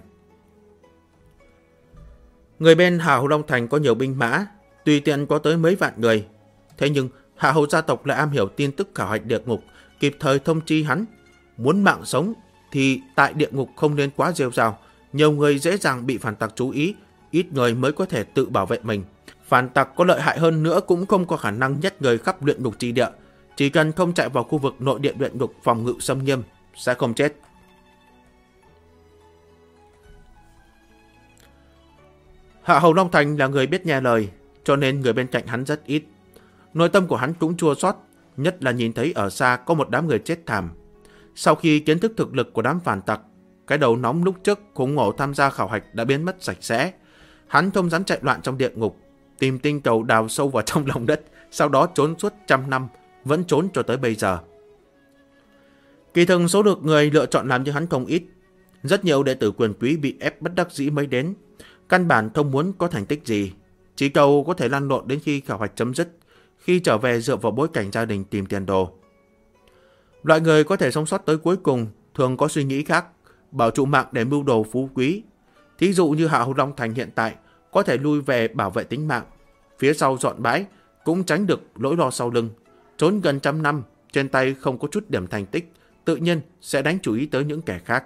Người bên Hạ Hầu Long Thành có nhiều binh mã, tùy tiện có tới mấy vạn người. Thế nhưng Hạ Hầu gia tộc lại am hiểu tin tức khảo hạch địa ngục, kịp thời thông chi hắn. Muốn mạng sống thì tại địa ngục không nên quá rêu rao, nhiều người dễ dàng bị phản tặc chú ý, ít người mới có thể tự bảo vệ mình. Phản tặc có lợi hại hơn nữa cũng không có khả năng nhét người khắp luyện ngục chi địa, chỉ cần không chạy vào khu vực nội địa luyện ngục phòng ngự xâm nghiêm sẽ không chết. Hạ Hầu Long Thành là người biết nghe lời, cho nên người bên cạnh hắn rất ít. Nội tâm của hắn cũng chua xót, nhất là nhìn thấy ở xa có một đám người chết thảm. Sau khi kiến thức thực lực của đám phản tặc, cái đầu nóng lúc trước khủng ngộ tham gia khảo hạch đã biến mất sạch sẽ. Hắn không dám chạy loạn trong địa ngục, tìm tinh cầu đào sâu vào trong lòng đất, sau đó trốn suốt 100 năm, vẫn trốn cho tới bây giờ. Kỳ thực số được người lựa chọn làm như hắn không ít. Rất nhiều đệ tử quyền quý bị ép bất đắc dĩ mới đến, căn bản không muốn có thành tích gì, chỉ cầu có thể lăn lộn đến khi khảo hạch chấm dứt, khi trở về dựa vào bối cảnh gia đình tìm tiền đồ. Loại người có thể sống sót tới cuối cùng thường có suy nghĩ khác, bảo trụ mạng để mưu đồ phú quý. Thí dụ như Hạ Hầu Long Thành hiện tại có thể lui về bảo vệ tính mạng, phía sau dọn bãi cũng tránh được nỗi lo sau lưng. Trốn gần 100 năm, trên tay không có chút điểm thành tích, tự nhiên sẽ đánh chú ý tới những kẻ khác.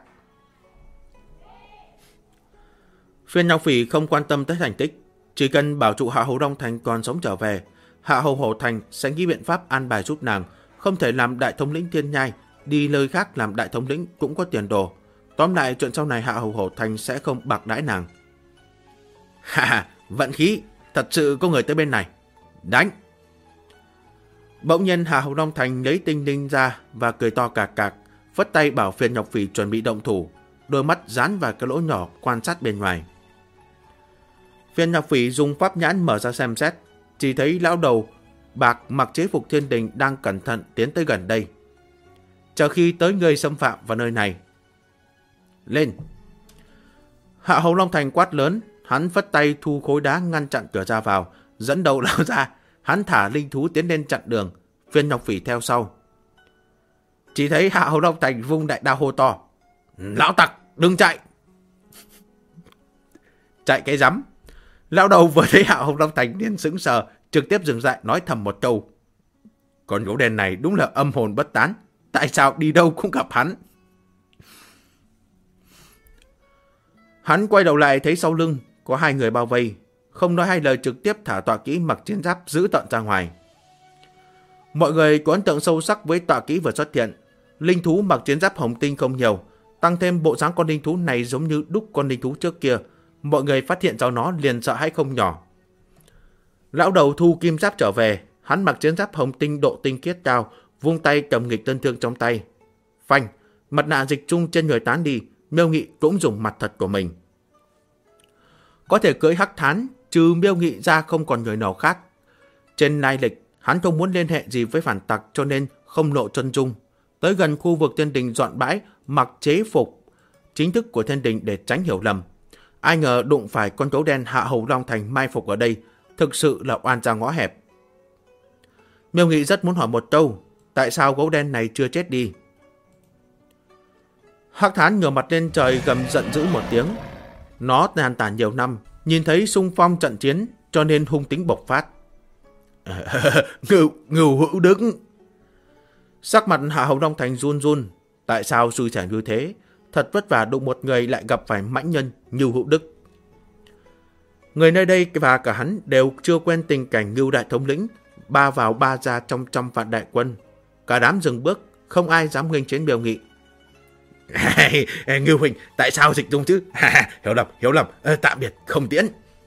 Viên Ngọc Phỉ không quan tâm tới thành tích, chỉ cần bảo trụ Hạ Hầu Long Thành còn sống trở về, Hạ Hầu Hổ Thành sẽ nghĩ biện pháp an bài giúp nàng, không thể làm đại thống lĩnh Thiên Nhai, đi nơi khác làm đại thống lĩnh cũng có tiền đồ. Tóm lại chuyện sau này Hạ Hầu Hổ Thành sẽ không bạc đãi nàng. Ha, vận khí, thật sự có người tới bên này. Đánh! Bỗng nhiên Hạ Hầu Long Thành lấy tinh linh ra và cười to cạc cạc, phất tay bảo Viên Ngọc Phỉ chuẩn bị động thủ, đôi mắt dán vào cái lỗ nhỏ quan sát bên ngoài. Viên Ngọc Phỉ dùng pháp nhãn mở ra xem xét, chỉ thấy lão đầu bạc mặc chế phục thiên đình đang cẩn thận tiến tới gần đây. Chờ khi tới người xâm phạm vào nơi này. Lên! Hạ Hầu Long Thành quát lớn, hắn phất tay thu khối đá ngăn chặn cửa ra vào, dẫn đầu lao ra, hắn thả linh thú tiến lên chặn đường, Viên Ngọc Phỉ theo sau. Chỉ thấy Hạ Hầu Long Thành vung đại đao hô to, lão tặc, đừng chạy! Chạy cái rắm! Lão đầu vừa thấy Hạ Hầu Long Thành liền sững sờ, trực tiếp dừng lại nói thầm một câu. Con gấu đen này đúng là âm hồn bất tán, tại sao đi đâu cũng gặp hắn? Hắn quay đầu lại thấy sau lưng có 2 người bao vây, không nói hai lời trực tiếp thả tọa kỹ mặc chiến giáp giữ tận ra ngoài. Mọi người có ấn tượng sâu sắc với tọa kỹ vừa xuất hiện. Linh thú mặc chiến giáp hồng tinh không nhiều, tăng thêm bộ dáng con linh thú này giống như đúc con linh thú trước kia, mọi người phát hiện ra nó liền sợ hãi không nhỏ. Lão đầu thu kim giáp trở về, hắn mặc chiến giáp hồng tinh độ tinh khiết cao, vung tay cầm nghịch tân thương trong tay. Phanh, mặt nạ dịch trung trên người tán đi, Miêu Nghị cũng dùng mặt thật của mình. Có thể cưỡi hắc thán, trừ Miêu Nghị ra không còn người nào khác. Trên lai lịch, hắn không muốn liên hệ gì với phản tặc cho nên không lộ chân dung. tới gần khu vực thiên đình dọn bãi, mặc chế phục chính thức của thiên đình để tránh hiểu lầm. Ai ngờ đụng phải con gấu đen Hạ Hầu Long Thành mai phục ở đây, thực sự là oan ra ngõ hẹp. Miêu Nghị rất muốn hỏi một câu, tại sao gấu đen này chưa chết đi? Hắc Thán ngửa mặt lên trời gầm giận dữ một tiếng. Nó tàn tàn nhiều năm, nhìn thấy xung phong trận chiến cho nên hung tính bộc phát. Ngưu Hữu Đức. Sắc mặt Hạ Hầu Long Thành run run. Tại sao xui xẻo như thế? Thật vất vả đụng một người lại gặp phải mãnh nhân Ngưu Hữu Đức. Người nơi đây và cả hắn đều chưa quen tình cảnh Ngưu đại thống lĩnh ba vào ba ra trong 100 vạn đại quân. Cả đám dừng bước, không ai dám nghênh chiến Miêu Nghị. Ngưu huynh, tại sao dịch dung chứ? Hiểu lầm, tạm biệt, không tiễn.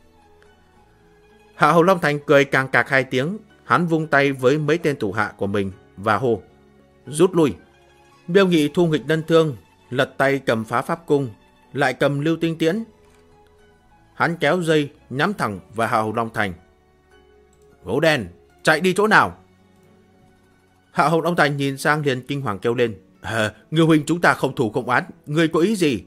Hạ Hầu Long Thành cười càng cạc 2 tiếng, hắn vung tay với mấy tên thủ hạ của mình và hô: rút lui. Miêu Nghị thu nghịch đơn thương, lật tay cầm phá pháp cung, lại cầm lưu tinh tiễn. Hắn kéo dây nhắm thẳng vào Hạ Hầu Long Thành. Gấu đen, chạy đi chỗ nào? Hạ Hầu Long Thành nhìn sang liền kinh hoàng kêu lên: Ngưu huynh, chúng ta không thù không oán, ngươi có ý gì?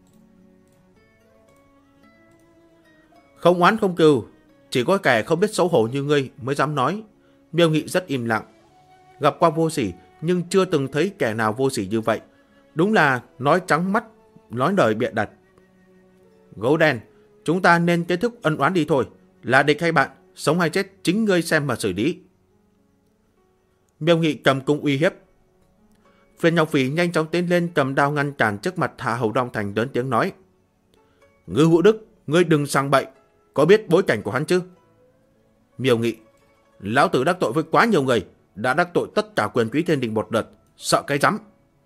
Không oán không cừu, chỉ có kẻ không biết xấu hổ như ngươi mới dám nói. Miêu Nghị rất im lặng. Gặp qua vô sỉ nhưng chưa từng thấy kẻ nào vô sỉ như vậy. Đúng là nói trắng mắt, nói đời bịa đặt. Gấu đen, chúng ta nên kết thúc ân oán đi thôi. Là địch hay bạn, sống hay chết chính ngươi xem mà xử lý. Miêu Nghị cầm cung uy hiếp. Viên Ngọc Phỉ nhanh chóng tiến lên cầm đao ngăn cản trước mặt Hạ Hầu Long Thành, lớn tiếng nói: Ngưu Hữu Đức, ngươi đừng sang bậy, có biết bối cảnh của hắn chứ? Miêu Nghị: lão tử đắc tội với quá nhiều người, đã đắc tội tất cả quyền quý thiên đình một đợt, sợ cái rắm.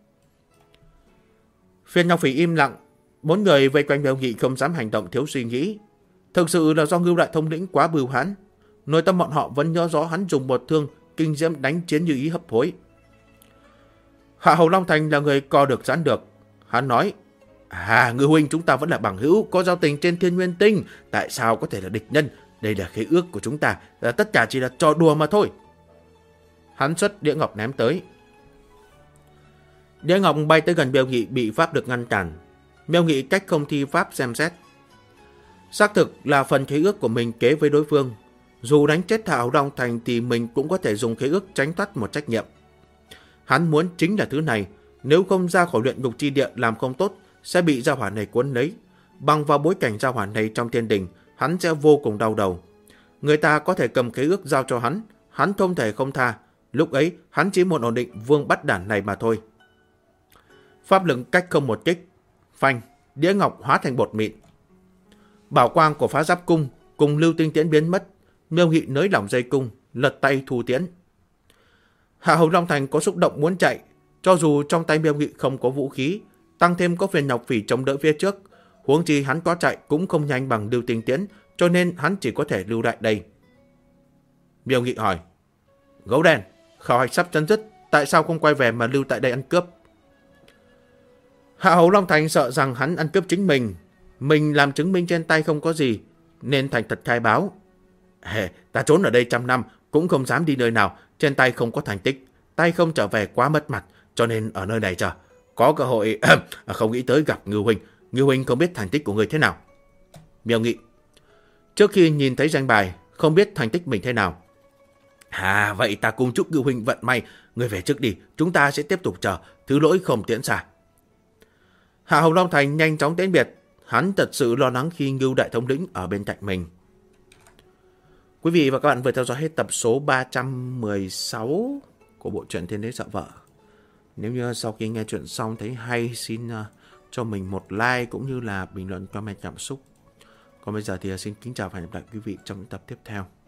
Viên Ngọc Phỉ im lặng, 4 người vây quanh Miêu Nghị không dám hành động thiếu suy nghĩ. Thực sự là do Ngưu đại thống lĩnh quá bưu hãn, nội tâm bọn họ vẫn nhớ rõ hắn dùng một thương kinh diễm đánh chiến như ý hấp hối. Hạ Hầu Long Thành là người co được giãn được. Hắn nói: Ngưu huynh, chúng ta vẫn là bằng hữu, có giao tình trên Thiên Nguyên Tinh, tại sao có thể là địch nhân? Đây là khế ước của chúng ta, tất cả chỉ là trò đùa mà thôi. Hắn xuất đĩa ngọc ném tới. Đĩa ngọc bay tới gần Miêu Nghị, bị pháp lực ngăn cản. Miêu Nghị cách không thi pháp xem xét. Xác thực là phần khế ước của mình kế với đối phương. Dù đánh chết Hạ Hầu Long Thành thì mình cũng có thể dùng khế ước tránh thoát một trách nhiệm. Hắn muốn chính là thứ này, nếu không ra khỏi luyện ngục chi địa làm không tốt, sẽ bị gia hỏa này cuốn lấy. Bằng vào bối cảnh gia hỏa này trong thiên đình, hắn sẽ vô cùng đau đầu. Người ta có thể cầm khế ước giao cho hắn không thể không tha. Lúc ấy, hắn chỉ muốn ổn định vương bắt đản này mà thôi. Pháp lực cách không một kích, phanh, đĩa ngọc hóa thành bột mịn. Bảo quang của phá giáp cung cùng lưu tinh tiễn biến mất. Miêu Nghị nới lỏng dây cung, lật tay thu tiễn. Hạ Hầu Long Thành có xúc động muốn chạy, cho dù trong tay Miêu Nghị không có vũ khí, tăng thêm có Viên Ngọc Phỉ chống đỡ phía trước, huống chi hắn có chạy cũng không nhanh bằng lưu tinh tiễn, cho nên hắn chỉ có thể lưu lại đây. Miêu Nghị hỏi: Gấu đen, khảo hạch sắp chấm dứt, tại sao không quay về mà lưu tại đây ăn cướp? Hạ Hầu Long Thành sợ rằng hắn ăn cướp chính mình làm chứng minh trên tay không có gì, nên thành thật khai báo: ta trốn ở đây 100 năm cũng không dám đi nơi nào, trên tay không có thành tích, tay không trở về quá mất mặt, cho nên ở nơi này chờ. Có cơ hội không nghĩ tới gặp Ngưu huynh. Ngưu huynh không biết thành tích của người thế nào? Miêu Nghị: trước khi nhìn thấy danh bài, không biết thành tích mình thế nào. Vậy ta cùng chúc Ngưu huynh vận may, người về trước đi, chúng ta sẽ tiếp tục chờ, thứ lỗi không tiễn xa. Hạ Hầu Long Thành nhanh chóng tiễn biệt, hắn thật sự lo lắng khi Ngưu đại thống lĩnh ở bên cạnh mình. Quý vị và các bạn vừa theo dõi hết tập số 316 của bộ truyện Thiên Đế Sợ Vợ. Nếu như sau khi nghe chuyện xong thấy hay, xin cho mình một like cũng như là bình luận comment cảm xúc. Còn bây giờ thì xin kính chào và hẹn gặp lại quý vị trong những tập tiếp theo.